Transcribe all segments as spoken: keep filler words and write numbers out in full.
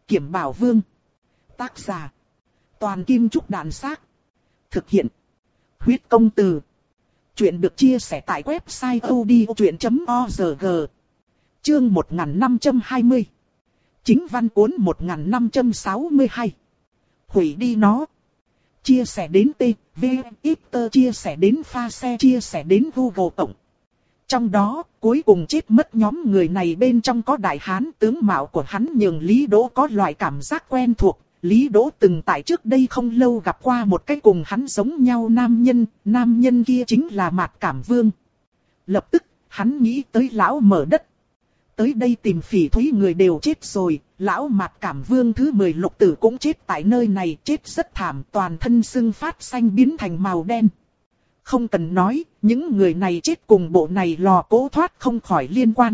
Kiểm Bảo Vương. Tác giả. Toàn Kim Trúc Đàn Xác. Thực hiện. Huyết Công Từ. Chuyện được chia sẻ tại website odchuyện chấm org. Chương một nghìn năm trăm hai mươi. Chính văn cuốn một nghìn năm trăm sáu mươi hai. Hủy đi nó. Chia sẻ đến T, V, Twitter chia sẻ đến Pha Xe chia sẻ đến Google Cộng. Trong đó, cuối cùng chết mất nhóm người này bên trong có đại hán, tướng mạo của hắn nhường Lý Đỗ có loại cảm giác quen thuộc. Lý Đỗ từng tại trước đây không lâu gặp qua một cái cùng hắn giống nhau nam nhân, nam nhân kia chính là Mạt Cảm Vương. Lập tức, hắn nghĩ tới lão mở đất. Tới đây tìm phỉ thúy người đều chết rồi, lão Mạt Cảm Vương thứ mười lục tử cũng chết tại nơi này, chết rất thảm, toàn thân sưng phát xanh biến thành màu đen. Không cần nói, những người này chết cùng bộ này lò cố thoát không khỏi liên quan.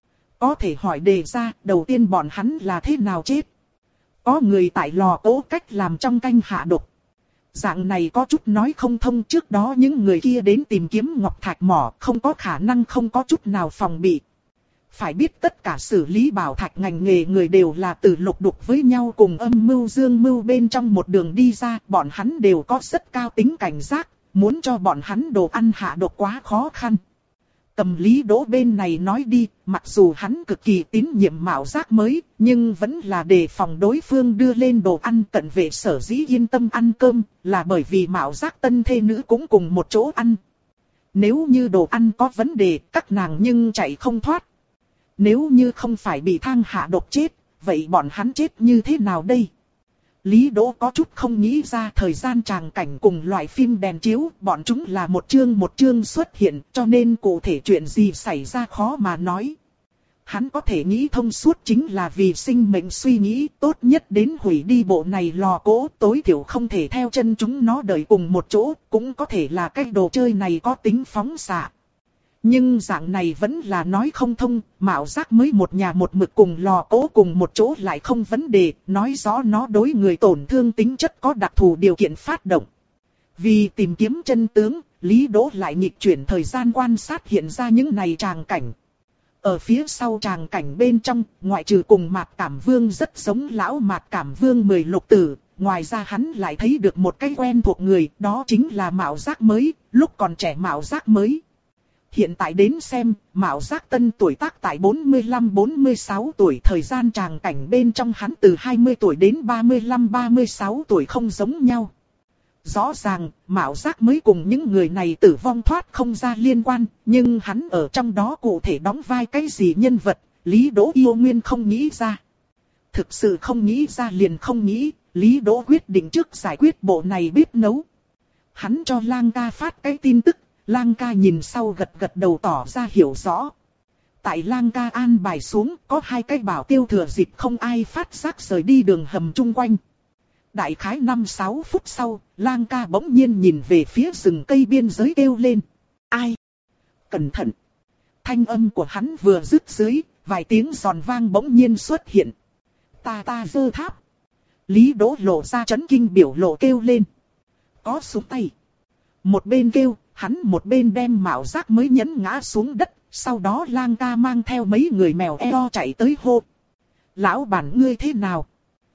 Có thể hỏi đề ra, đầu tiên bọn hắn là thế nào chết? Có người tại lò cố cách làm trong canh hạ độc. Dạng này có chút nói không thông, trước đó những người kia đến tìm kiếm ngọc thạch mỏ, không có khả năng không có chút nào phòng bị. Phải biết tất cả xử lý bảo thạch ngành nghề người đều là từ lục đục với nhau cùng âm mưu dương mưu bên trong một đường đi ra, bọn hắn đều có rất cao tính cảnh giác, muốn cho bọn hắn đồ ăn hạ độc quá khó khăn. Cầm Lý Đỗ bên này nói đi, mặc dù hắn cực kỳ tín nhiệm Mạo Giác mới, nhưng vẫn là đề phòng đối phương đưa lên đồ ăn. Cận vệ sở dĩ yên tâm ăn cơm, là bởi vì Mạo Giác tân thê nữ cũng cùng một chỗ ăn. Nếu như đồ ăn có vấn đề, các nàng nhưng chạy không thoát. Nếu như không phải bị thang hạ độc chết, vậy bọn hắn chết như thế nào đây? Lý Đỗ có chút không nghĩ ra thời gian tràng cảnh cùng loại phim đèn chiếu, bọn chúng là một chương một chương xuất hiện, cho nên cụ thể chuyện gì xảy ra khó mà nói. Hắn có thể nghĩ thông suốt chính là vì sinh mệnh suy nghĩ, tốt nhất đến hủy đi bộ này lò cố, tối thiểu không thể theo chân chúng nó đợi cùng một chỗ, cũng có thể là cái đồ chơi này có tính phóng xạ. Nhưng dạng này vẫn là nói không thông, Mạo Giác mới một nhà một mực cùng lò cố cùng một chỗ lại không vấn đề, nói rõ nó đối người tổn thương tính chất có đặc thù điều kiện phát động. Vì tìm kiếm chân tướng, Lý Đỗ lại nghịch chuyển thời gian quan sát hiện ra những này tràng cảnh. Ở phía sau tràng cảnh bên trong, ngoại trừ cùng Mạt Cảm Vương rất giống lão Mạt Cảm Vương mười lục tử, ngoài ra hắn lại thấy được một cái quen thuộc người, đó chính là Mạo Giác mới, lúc còn trẻ Mạo Giác mới. Hiện tại đến xem, Mạo Giác tân tuổi tác tại bốn mươi lăm bốn mươi sáu tuổi, thời gian tràng cảnh bên trong hắn từ hai mươi tuổi đến ba mươi lăm ba mươi sáu tuổi không giống nhau. Rõ ràng, Mạo Giác mới cùng những người này tử vong thoát không ra liên quan, nhưng hắn ở trong đó cụ thể đóng vai cái gì nhân vật, Lý Đỗ yêu nguyên không nghĩ ra. Thực sự không nghĩ ra liền không nghĩ, Lý Đỗ quyết định trước giải quyết bộ này biết nấu. Hắn cho Lang Ca phát cái tin tức. Lang Ca nhìn sau gật gật đầu tỏ ra hiểu rõ. Tại Lang Ca an bài xuống, có hai cái bảo tiêu thừa dịp không ai phát giác rời đi đường hầm chung quanh. Đại khái năm sáu phút sau, Lang Ca bỗng nhiên nhìn về phía rừng cây biên giới kêu lên. Ai? Cẩn thận! Thanh âm của hắn vừa dứt dưới, vài tiếng giòn vang bỗng nhiên xuất hiện. Ta ta giơ tháp! Lý Đỗ lộ ra chấn kinh biểu lộ kêu lên. Có súng tay! Một bên kêu, hắn một bên đem Mạo Giác mới nhấn ngã xuống đất, sau đó Lang Ca mang theo mấy người mèo eo chạy tới hô. Lão bản ngươi thế nào?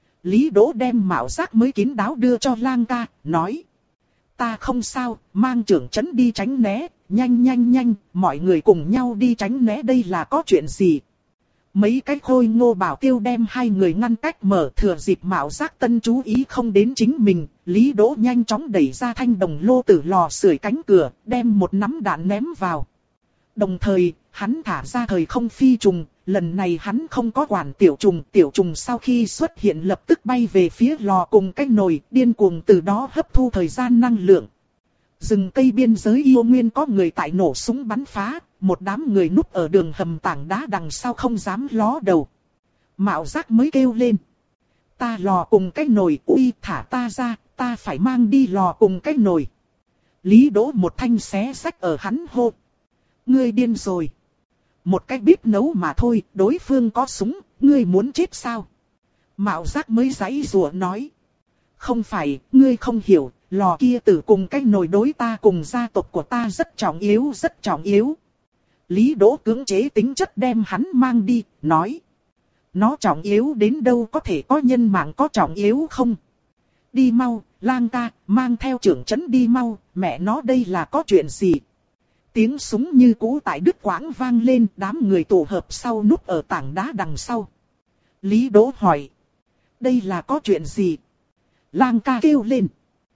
Lý Đỗ đem Mạo Giác mới kín đáo đưa cho Lang Ca, nói. Ta không sao, mang trưởng trấn đi tránh né, nhanh nhanh nhanh, mọi người cùng nhau đi tránh né đây là có chuyện gì? Mấy cái khôi ngô bảo tiêu đem hai người ngăn cách mở, thừa dịp Mạo Giác tân chú ý không đến chính mình, Lý Đỗ nhanh chóng đẩy ra thanh đồng lô tử lò sưởi cánh cửa, đem một nắm đạn ném vào. Đồng thời, hắn thả ra thời không phi trùng, lần này hắn không có quản tiểu trùng, tiểu trùng sau khi xuất hiện lập tức bay về phía lò cùng cái nồi, điên cuồng từ đó hấp thu thời gian năng lượng. Rừng cây biên giới yêu nguyên có người tại nổ súng bắn phá, một đám người núp ở đường hầm tảng đá đằng sau không dám ló đầu. Mạo Giác mới kêu lên. Ta lò cùng cái nồi, uy thả ta ra, ta phải mang đi lò cùng cái nồi. Lý Đỗ một thanh xé xách ở hắn hô. Ngươi điên rồi. Một cái bếp nấu mà thôi, đối phương có súng, ngươi muốn chết sao? Mạo Giác mới giãy giụa nói. Không phải, ngươi không hiểu, lò kia tử cùng cái nồi đối ta cùng gia tộc của ta rất trọng yếu, rất trọng yếu. Lý Đỗ cưỡng chế tính chất đem hắn mang đi, nói. Nó trọng yếu đến đâu, có thể có nhân mạng có trọng yếu không? Đi mau, Lang ca, mang theo trưởng trấn đi mau, mẹ nó đây là có chuyện gì? Tiếng súng như cũ tại Đức Quãng vang lên, đám người tụ hợp sau núp ở tảng đá đằng sau. Lý Đỗ hỏi. Đây là có chuyện gì? Lang ca kêu lên.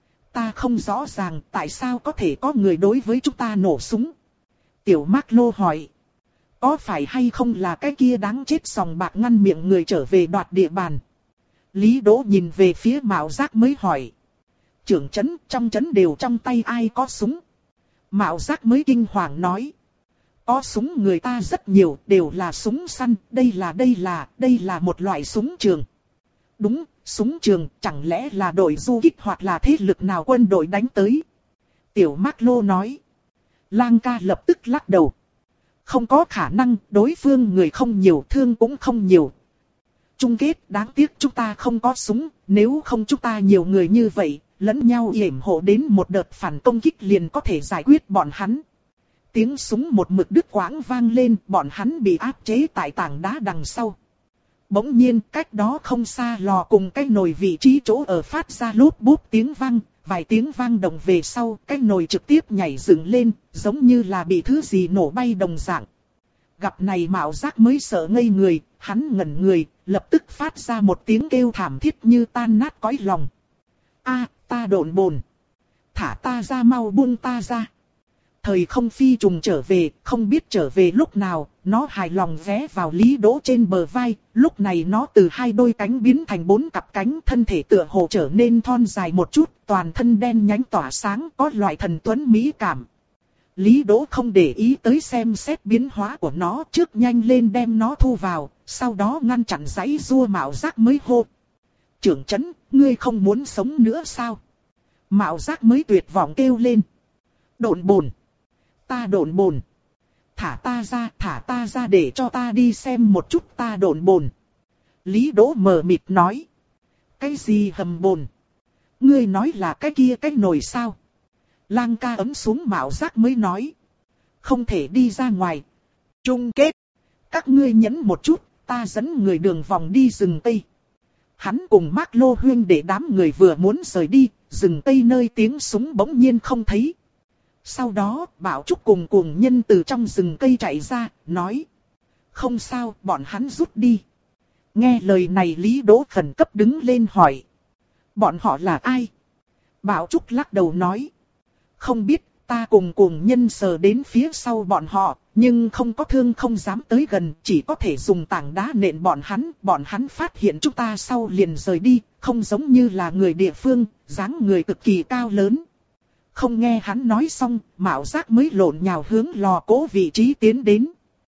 Ta không rõ ràng tại sao có thể có người đối với chúng ta nổ súng. Tiểu Mác Lô hỏi. Có phải hay không là cái kia đáng chết sòng bạc ngăn miệng người trở về đoạt địa bàn? Lý Đỗ nhìn về phía Mạo Giác mới hỏi. Trưởng trấn, trong trấn đều trong tay ai có súng? Mạo Giác mới kinh hoàng nói. Có súng người ta rất nhiều, đều là súng săn, đây là đây là, đây là một loại súng trường. Đúng, súng trường, chẳng lẽ là đội du kích hoặc là thế lực nào quân đội đánh tới? Tiểu Mác Lô nói. Lang ca lập tức lắc đầu. Không có khả năng, đối phương người không nhiều, thương cũng không nhiều. Chung kết, đáng tiếc chúng ta không có súng, nếu không chúng ta nhiều người như vậy, lẫn nhau yểm hộ đến một đợt phản công kích liền có thể giải quyết bọn hắn. Tiếng súng một mực đứt quãng vang lên, bọn hắn bị áp chế tại tảng đá đằng sau. Bỗng nhiên, cách đó không xa lò cùng cái nồi vị trí chỗ ở phát ra lốp bốp tiếng vang, vài tiếng vang động về sau, cái nồi trực tiếp nhảy dựng lên, giống như là bị thứ gì nổ bay đồng dạng. Gặp này Mạo Giác mới sợ ngây người, hắn ngẩn người, lập tức phát ra một tiếng kêu thảm thiết như tan nát cõi lòng. A, ta độn bồn. Thả ta ra, mau buông ta ra. Thời không phi trùng trở về, không biết trở về lúc nào, nó hài lòng ghé vào Lý Đỗ trên bờ vai, lúc này nó từ hai đôi cánh biến thành bốn cặp cánh, thân thể tựa hồ trở nên thon dài một chút, toàn thân đen nhánh tỏa sáng, có loại thần tuấn mỹ cảm. Lý Đỗ không để ý tới xem xét biến hóa của nó, trước nhanh lên đem nó thu vào, sau đó ngăn chặn giãy giụa Mạo Giác mới hô. Trưởng trấn, ngươi không muốn sống nữa sao? Mạo Giác mới tuyệt vọng kêu lên. Độn bồn. Ta độn bồn. Thả ta ra, thả ta ra để cho ta đi xem một chút ta độn bồn. Lý Đỗ mờ mịt nói. Cái gì hầm bồn? Ngươi nói là cái kia cái nồi sao? Lang ca ấm xuống Mạo Giác mới nói. Không thể đi ra ngoài. Chung kết. Các ngươi nhẫn một chút, ta dẫn người đường vòng đi rừng Tây. Hắn cùng Mác Lô huynh để đám người vừa muốn rời đi, rừng Tây nơi tiếng súng bỗng nhiên không thấy. Sau đó, Bảo Trúc cùng cuồng nhân từ trong rừng cây chạy ra, nói. Không sao, bọn hắn rút đi. Nghe lời này Lý Đỗ khẩn cấp đứng lên hỏi. Bọn họ là ai? Bảo Trúc lắc đầu nói. Không biết, ta cùng cuồng nhân sờ đến phía sau bọn họ, nhưng không có thương không dám tới gần, chỉ có thể dùng tảng đá nện bọn hắn. Bọn hắn phát hiện chúng ta sau liền rời đi, không giống như là người địa phương, dáng người cực kỳ cao lớn. Không nghe hắn nói xong, Mạo Giác mới lộn nhào hướng lò cỗ vị trí tiến đến.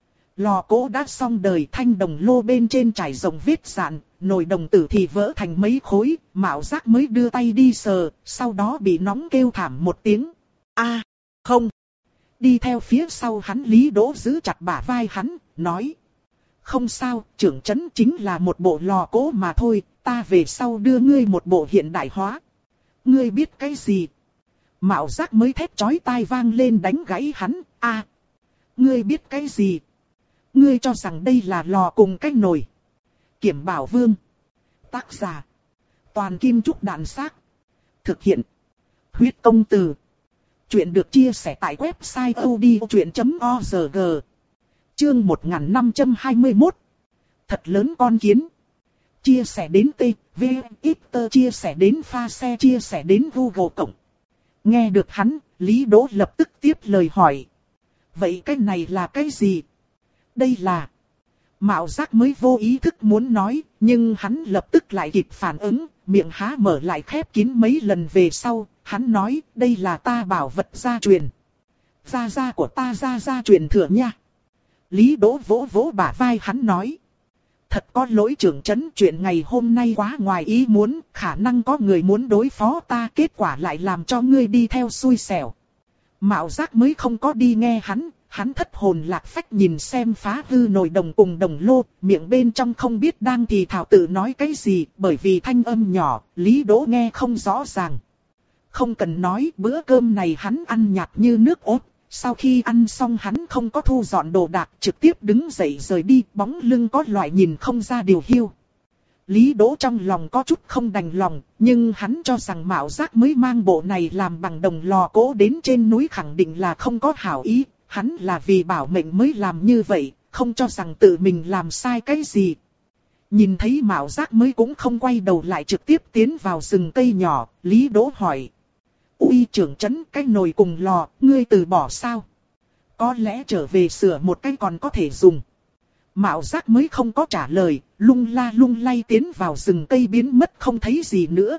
Lò cỗ đã xong đời, thanh đồng lô bên trên trải rộng vết rạn, nồi đồng tử thì vỡ thành mấy khối, Mạo Giác mới đưa tay đi sờ, sau đó bị nóng kêu thảm một tiếng. A, không. Đi theo phía sau hắn Lý Đỗ giữ chặt bả vai hắn, nói. Không sao, trưởng trấn chính là một bộ lò cỗ mà thôi, ta về sau đưa ngươi một bộ hiện đại hóa. Ngươi biết cái gì? Mạo Giác mới thét chói tai vang lên đánh gãy hắn. A, ngươi biết cái gì? Ngươi cho rằng đây là lò cùng cái nồi. Kiểm Bảo Vương. Tác giả. Toàn Kim Trúc Đạn Xác. Thực hiện. Huyết Công Từ. Chuyện được chia sẻ tại website odchuyện chấm org. Chương một nghìn năm trăm hai mươi mốt. Thật lớn con kiến. Chia sẻ đến T, V, X, chia sẻ đến pha xe, chia sẻ đến Google Cộng. Nghe được hắn, Lý Đỗ lập tức tiếp lời hỏi. Vậy cái này là cái gì? Đây là... Mạo Giác mới vô ý thức muốn nói, nhưng hắn lập tức lại kịp phản ứng, miệng há mở lại khép kín mấy lần về sau, hắn nói, đây là ta bảo vật gia truyền. Gia gia của ta gia gia truyền thừa nha. Lý Đỗ vỗ vỗ bả vai hắn nói. Thật có lỗi trưởng trấn, chuyện ngày hôm nay quá ngoài ý muốn, khả năng có người muốn đối phó ta, kết quả lại làm cho ngươi đi theo xui xẻo. Mạo Giác mới không có đi nghe hắn, hắn thất hồn lạc phách nhìn xem phá hư nồi đồng cùng đồng lô, miệng bên trong không biết đang thì thảo tự nói cái gì, bởi vì thanh âm nhỏ, Lý Đỗ nghe không rõ ràng. Không cần nói, bữa cơm này hắn ăn nhạt như nước ốt, Sau khi ăn xong hắn không có thu dọn đồ đạc, trực tiếp đứng dậy rời đi, bóng lưng có loại nhìn không ra điều hiu. Lý Đỗ trong lòng có chút không đành lòng, nhưng hắn cho rằng Mạo Giác mới mang bộ này làm bằng đồng lò gỗ đến trên núi khẳng định là không có hảo ý, hắn là vì bảo mệnh mới làm như vậy, không cho rằng tự mình làm sai cái gì. Nhìn thấy Mạo Giác mới cũng không quay đầu lại trực tiếp tiến vào rừng cây nhỏ, Lý Đỗ hỏi. Uy trưởng trấn, cái nồi cùng lò, ngươi từ bỏ sao? Có lẽ trở về sửa một cái còn có thể dùng. Mạo Giác mới không có trả lời, lung la lung lay tiến vào rừng cây biến mất không thấy gì nữa.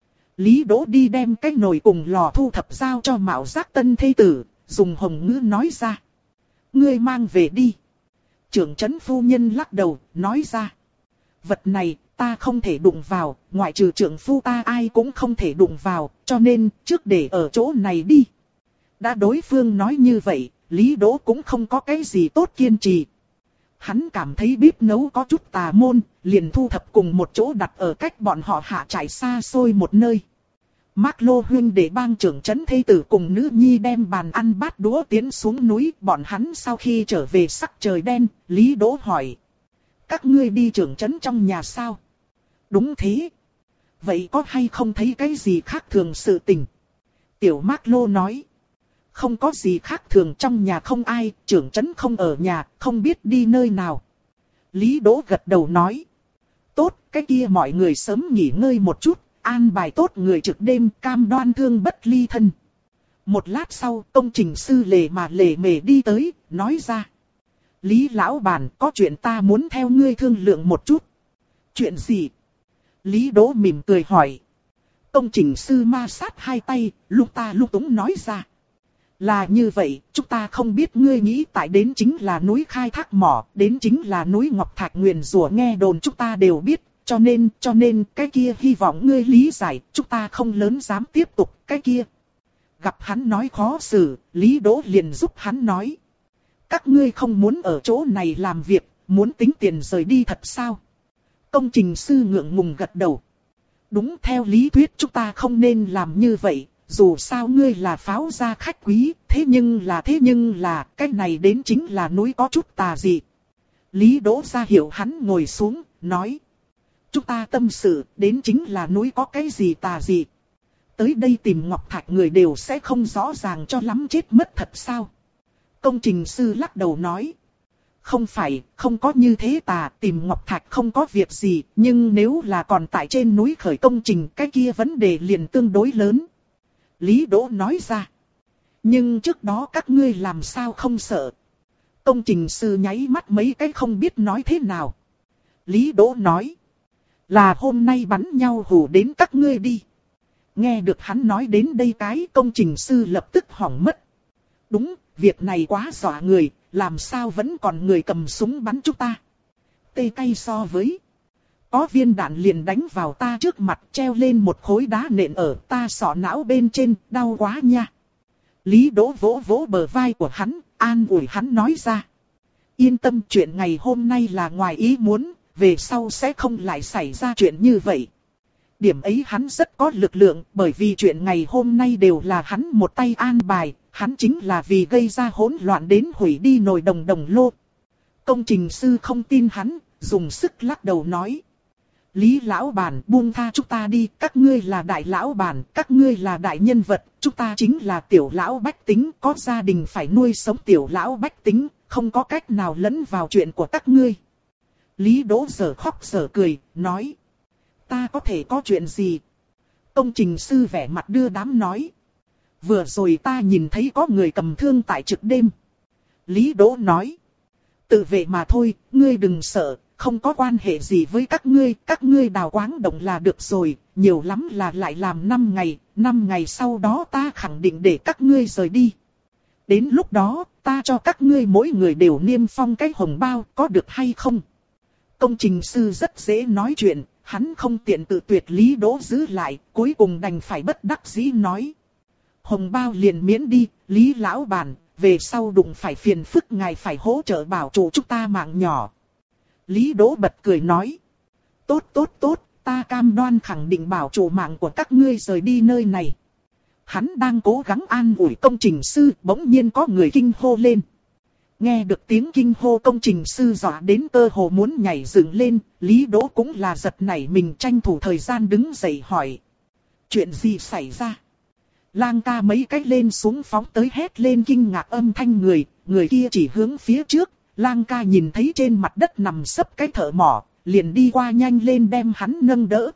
Lý Đỗ đi đem cái nồi cùng lò thu thập giao cho Mạo Giác tân thê tử, dùng hồng ngữ nói ra. Ngươi mang về đi. Trưởng trấn phu nhân lắc đầu, nói ra. Vật này, ta không thể đụng vào, ngoại trừ trưởng phu ta ai cũng không thể đụng vào, cho nên, trước để ở chỗ này đi. Đã đối phương nói như vậy, Lý Đỗ cũng không có cái gì tốt kiên trì. Hắn cảm thấy bếp nấu có chút tà môn, liền thu thập cùng một chỗ đặt ở cách bọn họ hạ trại xa xôi một nơi. Mác Lô huynh để bang trưởng trấn thê tử cùng nữ nhi đem bàn ăn bát đũa tiến xuống núi, bọn hắn sau khi trở về sắc trời đen, Lý Đỗ hỏi. Các ngươi đi trưởng trấn trong nhà sao? Đúng thế. Vậy có hay không thấy cái gì khác thường sự tình? Tiểu Mác Lô nói. Không có gì khác thường, trong nhà không ai, trưởng trấn không ở nhà, không biết đi nơi nào. Lý Đỗ gật đầu nói. Tốt, cái kia mọi người sớm nghỉ ngơi một chút, an bài tốt người trực đêm, cam đoan thương bất ly thân. Một lát sau, công trình sư lề mà lề mề đi tới, nói ra. Lý lão bản, có chuyện ta muốn theo ngươi thương lượng một chút. Chuyện gì? Lý Đỗ mỉm cười hỏi. Công trình sư ma sát hai tay, lúc ta lúc túng nói ra. Là như vậy, chúng ta không biết ngươi nghĩ tại đến chính là núi khai thác mỏ, đến chính là núi Ngọc Thạch nguyền rủa, nghe đồn chúng ta đều biết, cho nên, cho nên, cái kia hy vọng ngươi lý giải, chúng ta không lớn dám tiếp tục, cái kia. Gặp hắn nói khó xử, Lý Đỗ liền giúp hắn nói. Các ngươi không muốn ở chỗ này làm việc, muốn tính tiền rời đi thật sao? Công trình sư ngượng ngùng gật đầu. Đúng, theo lý thuyết chúng ta không nên làm như vậy. Dù sao ngươi là pháo gia khách quý, thế nhưng là thế nhưng là, cái này đến chính là núi có chút tà dị. Lý Đỗ ra hiệu hắn ngồi xuống, nói. Chúng ta tâm sự, đến chính là núi có cái gì tà dị. Tới đây tìm Ngọc Thạch người đều sẽ không rõ ràng cho lắm, chết mất thật sao? Công trình sư lắc đầu nói. Không phải, không có như thế tà, tìm Ngọc Thạch không có việc gì, nhưng nếu là còn tại trên núi khởi công trình, cái kia vấn đề liền tương đối lớn. Lý Đỗ nói ra. Nhưng trước đó các ngươi làm sao không sợ? Công trình sư nháy mắt mấy cái không biết nói thế nào. Lý Đỗ nói. Là hôm nay bắn nhau hù đến các ngươi đi. Nghe được hắn nói đến đây, cái công trình sư lập tức hỏng mất. Đúng, việc này quá dọa người, làm sao vẫn còn người cầm súng bắn chúng ta? Tê cay so với. Có viên đạn liền đánh vào ta trước mặt, treo lên một khối đá nện ở ta sọ não bên trên, đau quá nha. Lý Đỗ vỗ vỗ bờ vai của hắn, an ủi hắn nói ra. Yên tâm, chuyện ngày hôm nay là ngoài ý muốn, về sau sẽ không lại xảy ra chuyện như vậy. Điểm ấy hắn rất có lực lượng, bởi vì chuyện ngày hôm nay đều là hắn một tay an bài, hắn chính là vì gây ra hỗn loạn đến hủy đi nồi đồng đồng lô. Công trình sư không tin hắn, dùng sức lắc đầu nói. Lý lão bản, buông tha chúng ta đi, các ngươi là đại lão bản, các ngươi là đại nhân vật, chúng ta chính là tiểu lão bách tính, có gia đình phải nuôi sống tiểu lão bách tính, không có cách nào lẫn vào chuyện của các ngươi. Lý Đỗ giờ khóc giờ cười, nói. Ta có thể có chuyện gì? Công trình sư vẻ mặt đưa đám nói. Vừa rồi ta nhìn thấy có người cầm thương tại trực đêm. Lý Đỗ nói. Tự vệ mà thôi, ngươi đừng sợ. Không có quan hệ gì với các ngươi, các ngươi đào quáng động là được rồi, nhiều lắm là lại làm năm ngày, năm ngày sau đó ta khẳng định để các ngươi rời đi. Đến lúc đó, ta cho các ngươi mỗi người đều niêm phong cái hồng bao, có được hay không? Công trình sư rất dễ nói chuyện, hắn không tiện tự tuyệt Lý Đỗ giữ lại, cuối cùng đành phải bất đắc dĩ nói. Hồng bao liền miễn đi, Lý lão bản, về sau đụng phải phiền phức ngài phải hỗ trợ bảo trụ chúng ta mạng nhỏ. Lý Đỗ bật cười nói. Tốt tốt tốt, ta cam đoan khẳng định bảo trụ mạng của các ngươi rời đi nơi này. Hắn đang cố gắng an ủi công trình sư, bỗng nhiên có người kinh hô lên. Nghe được tiếng kinh hô, công trình sư dọa đến cơ hồ muốn nhảy dựng lên, Lý Đỗ cũng là giật nảy mình, tranh thủ thời gian đứng dậy hỏi. Chuyện gì xảy ra? Lang ca mấy cách lên xuống phóng tới hét lên kinh ngạc âm thanh người, người kia chỉ hướng phía trước, Lang ca nhìn thấy trên mặt đất nằm sấp cái thợ mỏ, liền đi qua nhanh lên đem hắn nâng đỡ.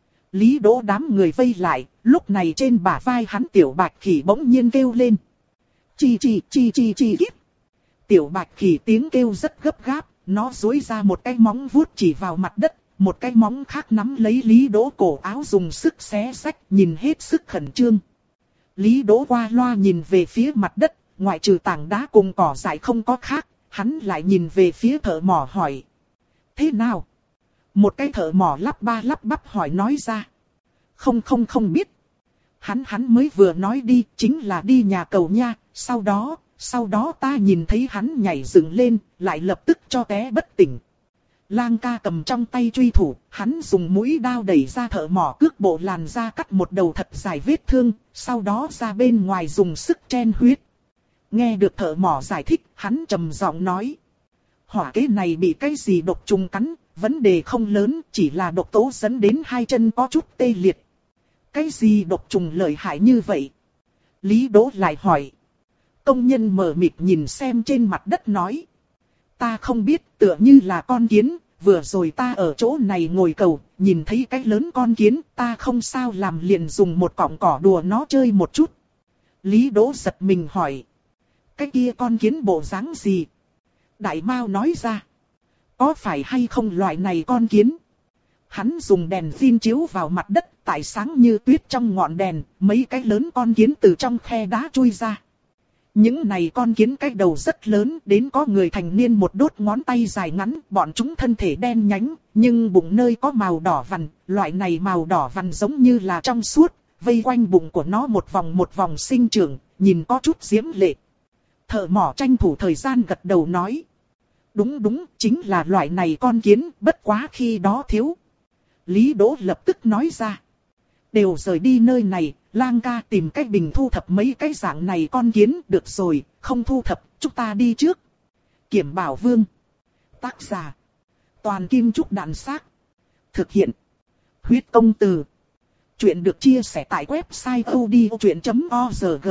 Lý Đỗ đám người vây lại, lúc này trên bả vai hắn tiểu bạch khỉ bỗng nhiên kêu lên. Chi chi chi chi chi kíp. Tiểu bạch khỉ tiếng kêu rất gấp gáp, nó duỗi ra một cái móng vuốt chỉ vào mặt đất, một cái móng khác nắm lấy Lý Đỗ cổ áo dùng sức xé xách, nhìn hết sức khẩn trương. Lý Đỗ qua loa nhìn về phía mặt đất, ngoại trừ tảng đá cùng cỏ dại không có khác, hắn lại nhìn về phía thợ mỏ hỏi. Thế nào? Một cái thợ mỏ lắp ba lắp bắp hỏi nói ra. Không không không biết. Hắn hắn mới vừa nói đi, chính là đi nhà cầu nha, sau đó, sau đó ta nhìn thấy hắn nhảy dựng lên, lại lập tức cho té bất tỉnh. Lang ca cầm trong tay truy thủ, hắn dùng mũi đao đẩy ra thợ mỏ cước bộ làn da, cắt một đầu thật dài vết thương, sau đó ra bên ngoài dùng sức chen huyết. Nghe được thợ mỏ giải thích, hắn trầm giọng nói. Hỏa kế này bị cái gì độc trùng cắn, vấn đề không lớn, chỉ là độc tố dẫn đến hai chân có chút tê liệt. Cái gì độc trùng lợi hại như vậy? Lý Đỗ lại hỏi. Công nhân mờ mịt nhìn xem trên mặt đất nói. Ta không biết, tựa như là con kiến, vừa rồi ta ở chỗ này ngồi cầu, nhìn thấy cái lớn con kiến, ta không sao làm liền dùng một cọng cỏ đùa nó chơi một chút. Lý Đỗ giật mình hỏi. Cái kia con kiến bộ dáng gì? Đại Mao nói ra. Có phải hay không loại này con kiến? Hắn dùng đèn pin chiếu vào mặt đất, tại sáng như tuyết trong ngọn đèn, mấy cái lớn con kiến từ trong khe đá chui ra. Những này con kiến cái đầu rất lớn, đến có người thành niên một đốt ngón tay dài ngắn, bọn chúng thân thể đen nhánh, nhưng bụng nơi có màu đỏ vằn, loại này màu đỏ vằn giống như là trong suốt, vây quanh bụng của nó một vòng một vòng sinh trưởng, nhìn có chút diễm lệ. Thợ mỏ tranh thủ thời gian gật đầu nói. Đúng đúng, chính là loại này con kiến, bất quá khi đó thiếu. Lý Đỗ lập tức nói ra. Đều rời đi nơi này, Lang ca tìm cách bình thu thập mấy cái dạng này con kiến, được rồi, không thu thập, chúng ta đi trước. Kiểm Bảo Vương. Tác giả. Toàn Kim Trúc Đạn Xác. Thực hiện. Huyết Công Từ. Chuyện được chia sẻ tại website odchuyện chấm org.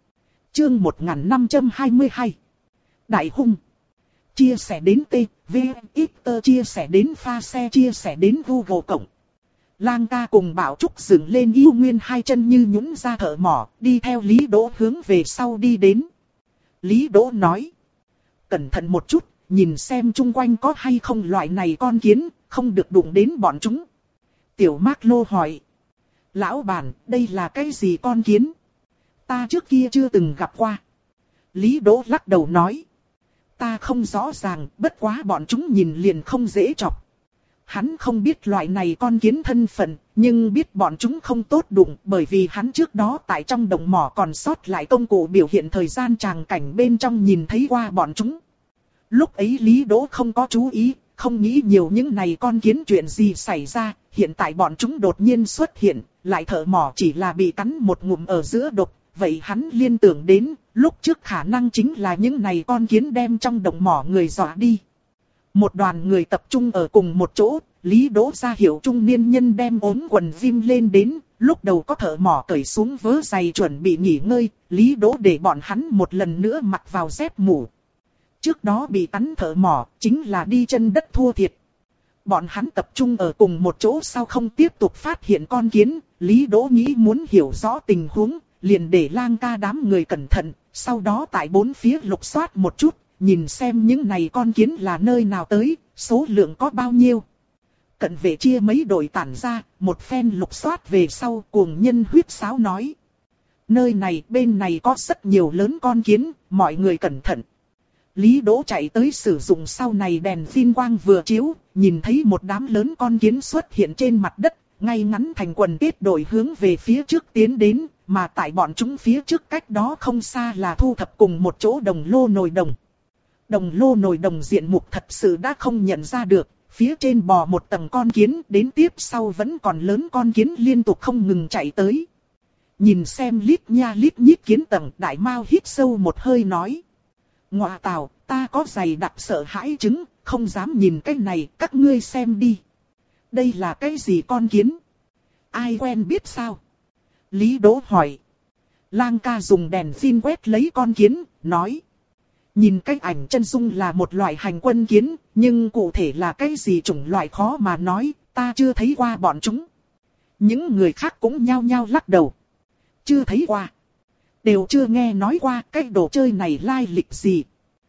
Chương một nghìn năm trăm hai mươi hai. Đại Hung. Chia sẻ đến T, V, X, chia sẻ đến pha xe, chia sẻ đến Google Cộng. Lang ca cùng Bảo Trúc dựng lên yêu nguyên hai chân như nhũn ra thợ mỏ, đi theo Lý Đỗ hướng về sau đi đến. Lý Đỗ nói. Cẩn thận một chút, nhìn xem chung quanh có hay không loại này con kiến, không được đụng đến bọn chúng. Tiểu Mác Lô hỏi. Lão bản, đây là cái gì con kiến? Ta trước kia chưa từng gặp qua. Lý Đỗ lắc đầu nói. Ta không rõ ràng, bất quá bọn chúng nhìn liền không dễ chọc. Hắn không biết loại này con kiến thân phận, nhưng biết bọn chúng không tốt đụng, bởi vì hắn trước đó tại trong đồng mỏ còn sót lại công cụ biểu hiện thời gian tràng cảnh bên trong nhìn thấy qua bọn chúng. Lúc ấy Lý Đỗ không có chú ý, không nghĩ nhiều những này con kiến chuyện gì xảy ra, hiện tại bọn chúng đột nhiên xuất hiện, lại thợ mỏ chỉ là bị cắn một ngụm ở giữa độc, vậy hắn liên tưởng đến, lúc trước khả năng chính là những này con kiến đem trong đồng mỏ người dọa đi. Một đoàn người tập trung ở cùng một chỗ, Lý Đỗ ra hiệu trung niên nhân đem ốm quần vim lên đến, lúc đầu có thợ mỏ cởi xuống vớ giày chuẩn bị nghỉ ngơi, Lý Đỗ để bọn hắn một lần nữa mặc vào dép mũ. Trước đó bị cắn thợ mỏ, chính là đi chân đất thua thiệt. Bọn hắn tập trung ở cùng một chỗ sau không tiếp tục phát hiện con kiến, Lý Đỗ nghĩ muốn hiểu rõ tình huống, liền để Lang ca đám người cẩn thận, sau đó tại bốn phía lục soát một chút, nhìn xem những này con kiến là nơi nào tới, số lượng có bao nhiêu. Cận vệ chia mấy đội tản ra, một phen lục soát về sau cuồng nhân huyết sáo nói. Nơi này bên này có rất nhiều lớn con kiến, mọi người cẩn thận. Lý Đỗ chạy tới sử dụng sau này đèn phin quang vừa chiếu, nhìn thấy một đám lớn con kiến xuất hiện trên mặt đất, ngay ngắn thành quần kết đội hướng về phía trước tiến đến, mà tại bọn chúng phía trước cách đó không xa là thu thập cùng một chỗ đồng lô nồi đồng. Đồng lô nồi đồng diện mục thật sự đã không nhận ra được, phía trên bò một tầng con kiến, đến tiếp sau vẫn còn lớn con kiến liên tục không ngừng chạy tới. Nhìn xem lít nha lít nhít kiến tầng, Đại Mao hít sâu một hơi nói. Ngọa tào, ta có dày đặc sợ hãi chứng, không dám nhìn cái này, các ngươi xem đi. Đây là cái gì con kiến? Ai quen biết sao? Lý Đỗ hỏi. Lang ca dùng đèn pin quét lấy con kiến, nói. Nhìn cái ảnh chân dung là một loại hành quân kiến, nhưng cụ thể là cái gì chủng loại khó mà nói, ta chưa thấy qua bọn chúng. Những người khác cũng nhao nhao lắc đầu. Chưa thấy qua. Đều chưa nghe nói qua cái đồ chơi này lai lịch gì.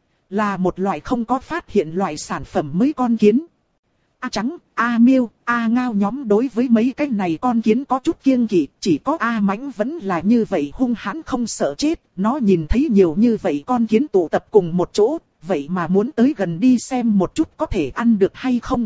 Là một loại không có phát hiện loại sản phẩm mới con kiến. A trắng, A miêu, A ngao nhóm đối với mấy cái này con kiến có chút kiêng kỵ, chỉ có A mãnh vẫn là như vậy hung hãn không sợ chết. Nó nhìn thấy nhiều như vậy con kiến tụ tập cùng một chỗ, vậy mà muốn tới gần đi xem một chút có thể ăn được hay không.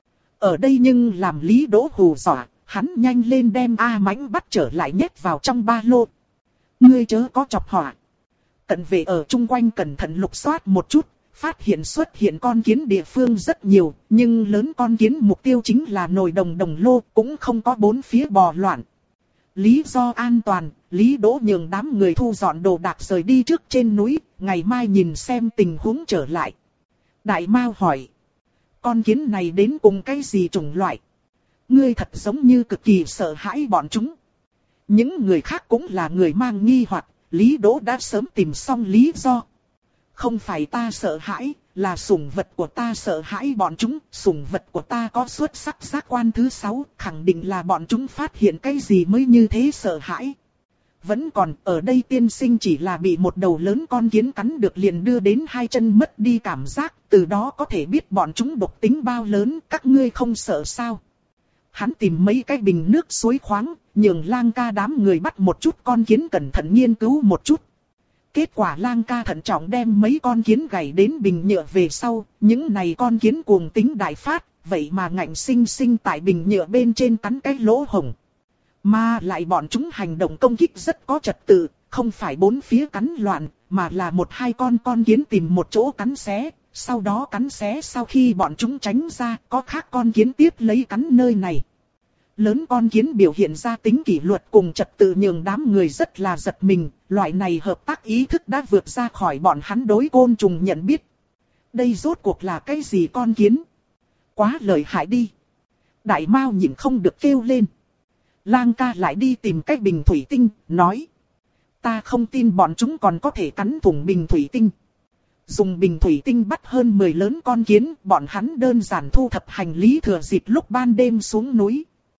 Ở đây nhưng làm Lý Đỗ hù dọa, hắn nhanh lên đem A mãnh bắt trở lại nhét vào trong ba lô. Ngươi chớ có chọc họa. Cận vệ ở chung quanh cẩn thận lục soát một chút. Phát hiện xuất hiện con kiến địa phương rất nhiều, nhưng lớn con kiến mục tiêu chính là nồi đồng đồng lô, cũng không có bốn phía bò loạn. Lý do an toàn, Lý Đỗ nhường đám người thu dọn đồ đạc rời đi trước trên núi, ngày mai nhìn xem tình huống trở lại. Đại Mao hỏi, con kiến này đến cùng cái gì chủng loại? Ngươi thật giống như cực kỳ sợ hãi bọn chúng. Những người khác cũng là người mang nghi hoặc, Lý Đỗ đã sớm tìm xong lý do. Không phải ta sợ hãi, là sủng vật của ta sợ hãi bọn chúng, sủng vật của ta có xuất sắc giác quan thứ sáu, khẳng định là bọn chúng phát hiện cái gì mới như thế sợ hãi. Vẫn còn, ở đây tiên sinh chỉ là bị một đầu lớn con kiến cắn được liền đưa đến hai chân mất đi cảm giác, từ đó có thể biết bọn chúng độc tính bao lớn, các ngươi không sợ sao. Hắn tìm mấy cái bình nước suối khoáng, nhường Lang ca đám người bắt một chút con kiến cẩn thận nghiên cứu một chút. Kết quả Lang ca thận trọng đem mấy con kiến gảy đến bình nhựa về sau, những này con kiến cuồng tính đại phát, vậy mà ngạnh sinh sinh tại bình nhựa bên trên cắn cái lỗ hổng. Mà lại bọn chúng hành động công kích rất có trật tự, không phải bốn phía cắn loạn, mà là một hai con con kiến tìm một chỗ cắn xé, sau đó cắn xé sau khi bọn chúng tránh ra, có khác con kiến tiếp lấy cắn nơi này. Lớn con kiến biểu hiện ra tính kỷ luật cùng trật tự nhường đám người rất là giật mình, loại này hợp tác ý thức đã vượt ra khỏi bọn hắn đối côn trùng nhận biết. Đây rốt cuộc là cái gì con kiến? Quá lợi hại đi. Đại Mao nhịn không được kêu lên. Lang ca lại đi tìm cái bình thủy tinh, nói. Ta không tin bọn chúng còn có thể cắn thủng bình thủy tinh. Dùng bình thủy tinh bắt hơn mười lớn con kiến, bọn hắn đơn giản thu thập hành lý thừa dịp lúc ban đêm xuống núi.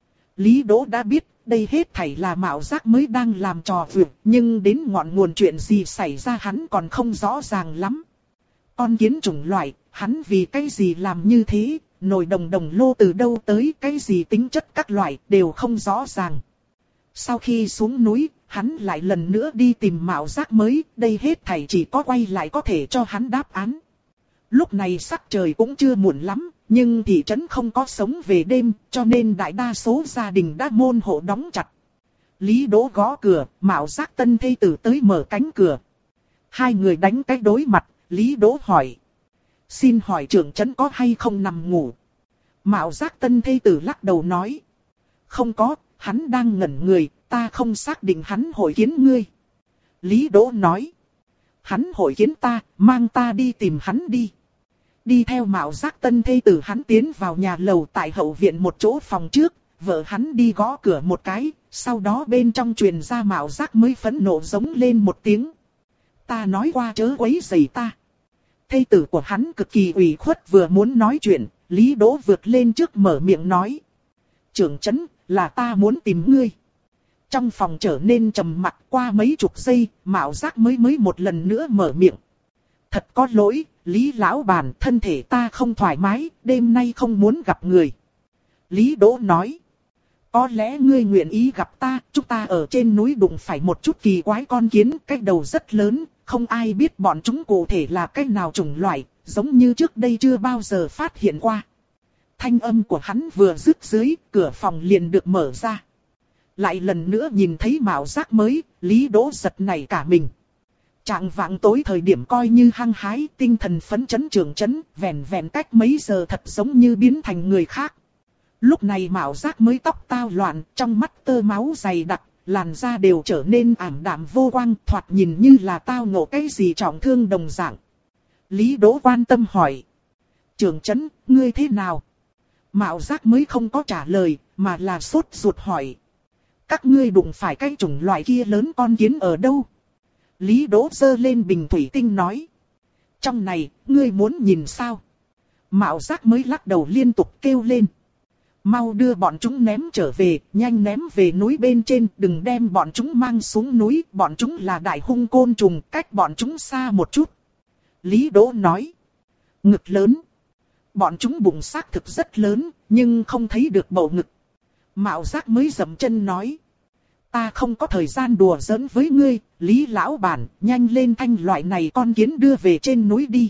Lý Đỗ đã biết, đây hết thảy là Mạo Giác mới đang làm trò vượt, nhưng đến ngọn nguồn chuyện gì xảy ra hắn còn không rõ ràng lắm. Con kiến chủng loại, hắn vì cái gì làm như thế, nồi đồng đồng lô từ đâu tới cái gì tính chất các loại đều không rõ ràng. Sau khi xuống núi, hắn lại lần nữa đi tìm Mạo Giác mới, đây hết thảy chỉ có quay lại có thể cho hắn đáp án. Lúc này sắc trời cũng chưa muộn lắm, nhưng thị trấn không có sống về đêm, cho nên đại đa số gia đình đã môn hộ đóng chặt. Lý Đỗ gõ cửa, Mạo Giác tân thê tử tới mở cánh cửa. Hai người đánh cái đối mặt, Lý Đỗ hỏi. Xin hỏi trưởng trấn có hay không nằm ngủ? Mạo Giác tân thê tử lắc đầu nói. Không có, hắn đang ngẩn người, ta không xác định hắn hội kiến ngươi. Lý Đỗ nói. Hắn hội kiến ta, mang ta đi tìm hắn đi. Đi theo Mạo Giác tân thê tử hắn tiến vào nhà lầu tại hậu viện một chỗ phòng trước, vợ hắn đi gõ cửa một cái, sau đó bên trong truyền ra Mạo Giác mới phẫn nộ giống lên một tiếng. Ta nói qua chớ quấy rầy ta. Thê tử của hắn cực kỳ ủy khuất vừa muốn nói chuyện, Lý Đỗ vượt lên trước mở miệng nói. Trưởng trấn, là ta muốn tìm ngươi. Trong phòng trở nên trầm mặc qua mấy chục giây, Mạo Giác mới mới một lần nữa mở miệng. Thật có lỗi, Lý lão bản, thân thể ta không thoải mái, đêm nay không muốn gặp người. Lý Đỗ nói. Có lẽ ngươi nguyện ý gặp ta, chúng ta ở trên núi đụng phải một chút kỳ quái con kiến, cái đầu rất lớn, không ai biết bọn chúng cụ thể là cái nào chủng loại, giống như trước đây chưa bao giờ phát hiện qua. Thanh âm của hắn vừa dứt dưới, cửa phòng liền được mở ra. Lại lần nữa nhìn thấy Mạo Giác mới, Lý Đỗ giật nảy cả mình. Trạng vạng tối thời điểm coi như hăng hái, tinh thần phấn chấn trưởng chấn, vẹn vẹn cách mấy giờ thật giống như biến thành người khác. Lúc này Mạo Giác mới tóc tao loạn, trong mắt tơ máu dày đặc, làn da đều trở nên ảm đạm vô quang, thoạt nhìn như là tao ngộ cái gì trọng thương đồng dạng. Lý Đỗ quan tâm hỏi. Trưởng trấn, ngươi thế nào? Mạo Giác mới không có trả lời, mà là sốt ruột hỏi. Các ngươi đụng phải cái chủng loại kia lớn con kiến ở đâu? Lý Đỗ giơ lên bình thủy tinh nói. Trong này, ngươi muốn nhìn sao? Mạo Giác mới lắc đầu liên tục kêu lên. Mau đưa bọn chúng ném trở về, nhanh ném về núi bên trên, đừng đem bọn chúng mang xuống núi, bọn chúng là đại hung côn trùng, cách bọn chúng xa một chút. Lý Đỗ nói. Ngực lớn. Bọn chúng bụng xác thực rất lớn, nhưng không thấy được bầu ngực. Mạo Giác mới dậm chân nói. Ta không có thời gian đùa giỡn với ngươi, Lý lão bản, nhanh lên thanh loại này con kiến đưa về trên núi đi.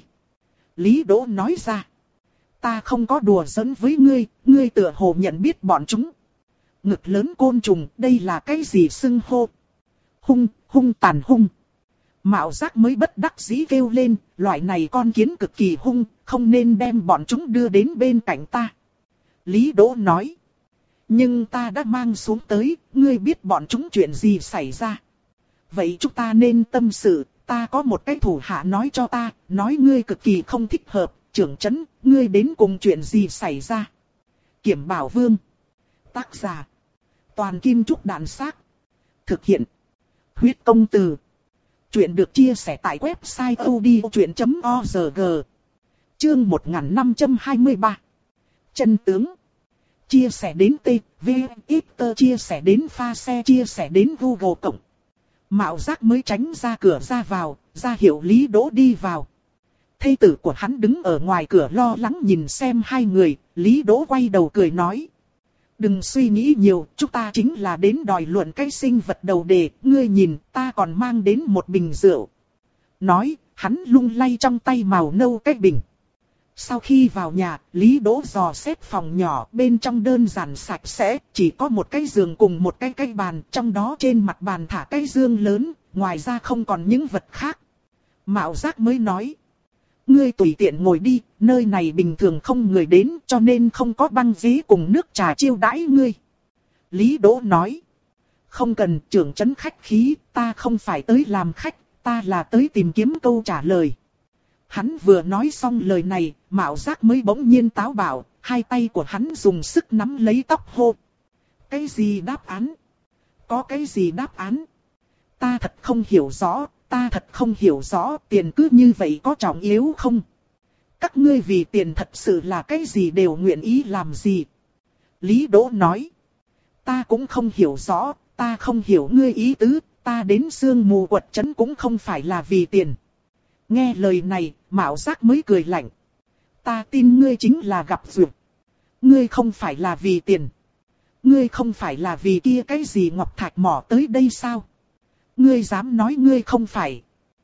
Lý Đỗ nói ra. Ta không có đùa giỡn với ngươi, ngươi tựa hồ nhận biết bọn chúng. Ngực lớn côn trùng, đây là cái gì xưng hô? Hung, hung tàn hung. Mạo Giác mới bất đắc dĩ kêu lên, loại này con kiến cực kỳ hung, không nên đem bọn chúng đưa đến bên cạnh ta. Lý Đỗ nói. Nhưng ta đã mang xuống tới, ngươi biết bọn chúng chuyện gì xảy ra. Vậy chúng ta nên tâm sự, ta có một cái thủ hạ nói cho ta, nói ngươi cực kỳ không thích hợp, trưởng trấn, ngươi đến cùng chuyện gì xảy ra. Kiểm Bảo Vương. Tác giả. Toàn Kim Trúc Đạn Xác. Thực hiện. Huyết Công Từ. Chuyện được chia sẻ tại website odchuyện chấm org. Chương một nghìn năm trăm hai mươi ba. Chân tướng. Chia sẻ đến T, V, X, chia sẻ đến pha xe, chia sẻ đến Google Cộng. Mạo Giác mới tránh ra cửa ra vào, ra hiệu Lý Đỗ đi vào. Thê tử của hắn đứng ở ngoài cửa lo lắng nhìn xem hai người, Lý Đỗ quay đầu cười nói. Đừng suy nghĩ nhiều, chúng ta chính là đến đòi luận cái sinh vật đầu đề, ngươi nhìn, ta còn mang đến một bình rượu. Nói, hắn lung lay trong tay màu nâu cái bình. Sau khi vào nhà, Lý Đỗ dò xét phòng nhỏ, bên trong đơn giản sạch sẽ, chỉ có một cái giường cùng một cái cái bàn, trong đó trên mặt bàn thả cái dương lớn, ngoài ra không còn những vật khác. Mạo Giác mới nói. Ngươi tùy tiện ngồi đi, nơi này bình thường không người đến, cho nên không có băng ghế cùng nước trà chiêu đãi ngươi. Lý Đỗ nói. Không cần, trưởng trấn khách khí, ta không phải tới làm khách, ta là tới tìm kiếm câu trả lời. Hắn vừa nói xong lời này, Mạo Giác mới bỗng nhiên táo bạo, hai tay của hắn dùng sức nắm lấy tóc hô. Cái gì đáp án? Có cái gì đáp án? Ta thật không hiểu rõ, ta thật không hiểu rõ, tiền cứ như vậy có trọng yếu không? Các ngươi vì tiền thật sự là cái gì đều nguyện ý làm gì? Lý Đỗ nói. Ta cũng không hiểu rõ, ta không hiểu ngươi ý tứ, ta đến Sương Mù Quật trấn cũng không phải là vì tiền. Nghe lời này, Mạo Giác mới cười lạnh. Ta tin ngươi chính là gặp duyệt. Ngươi không phải là vì tiền. Ngươi không phải là vì kia cái gì ngọc thạch mỏ tới đây sao? Ngươi dám nói ngươi không phải.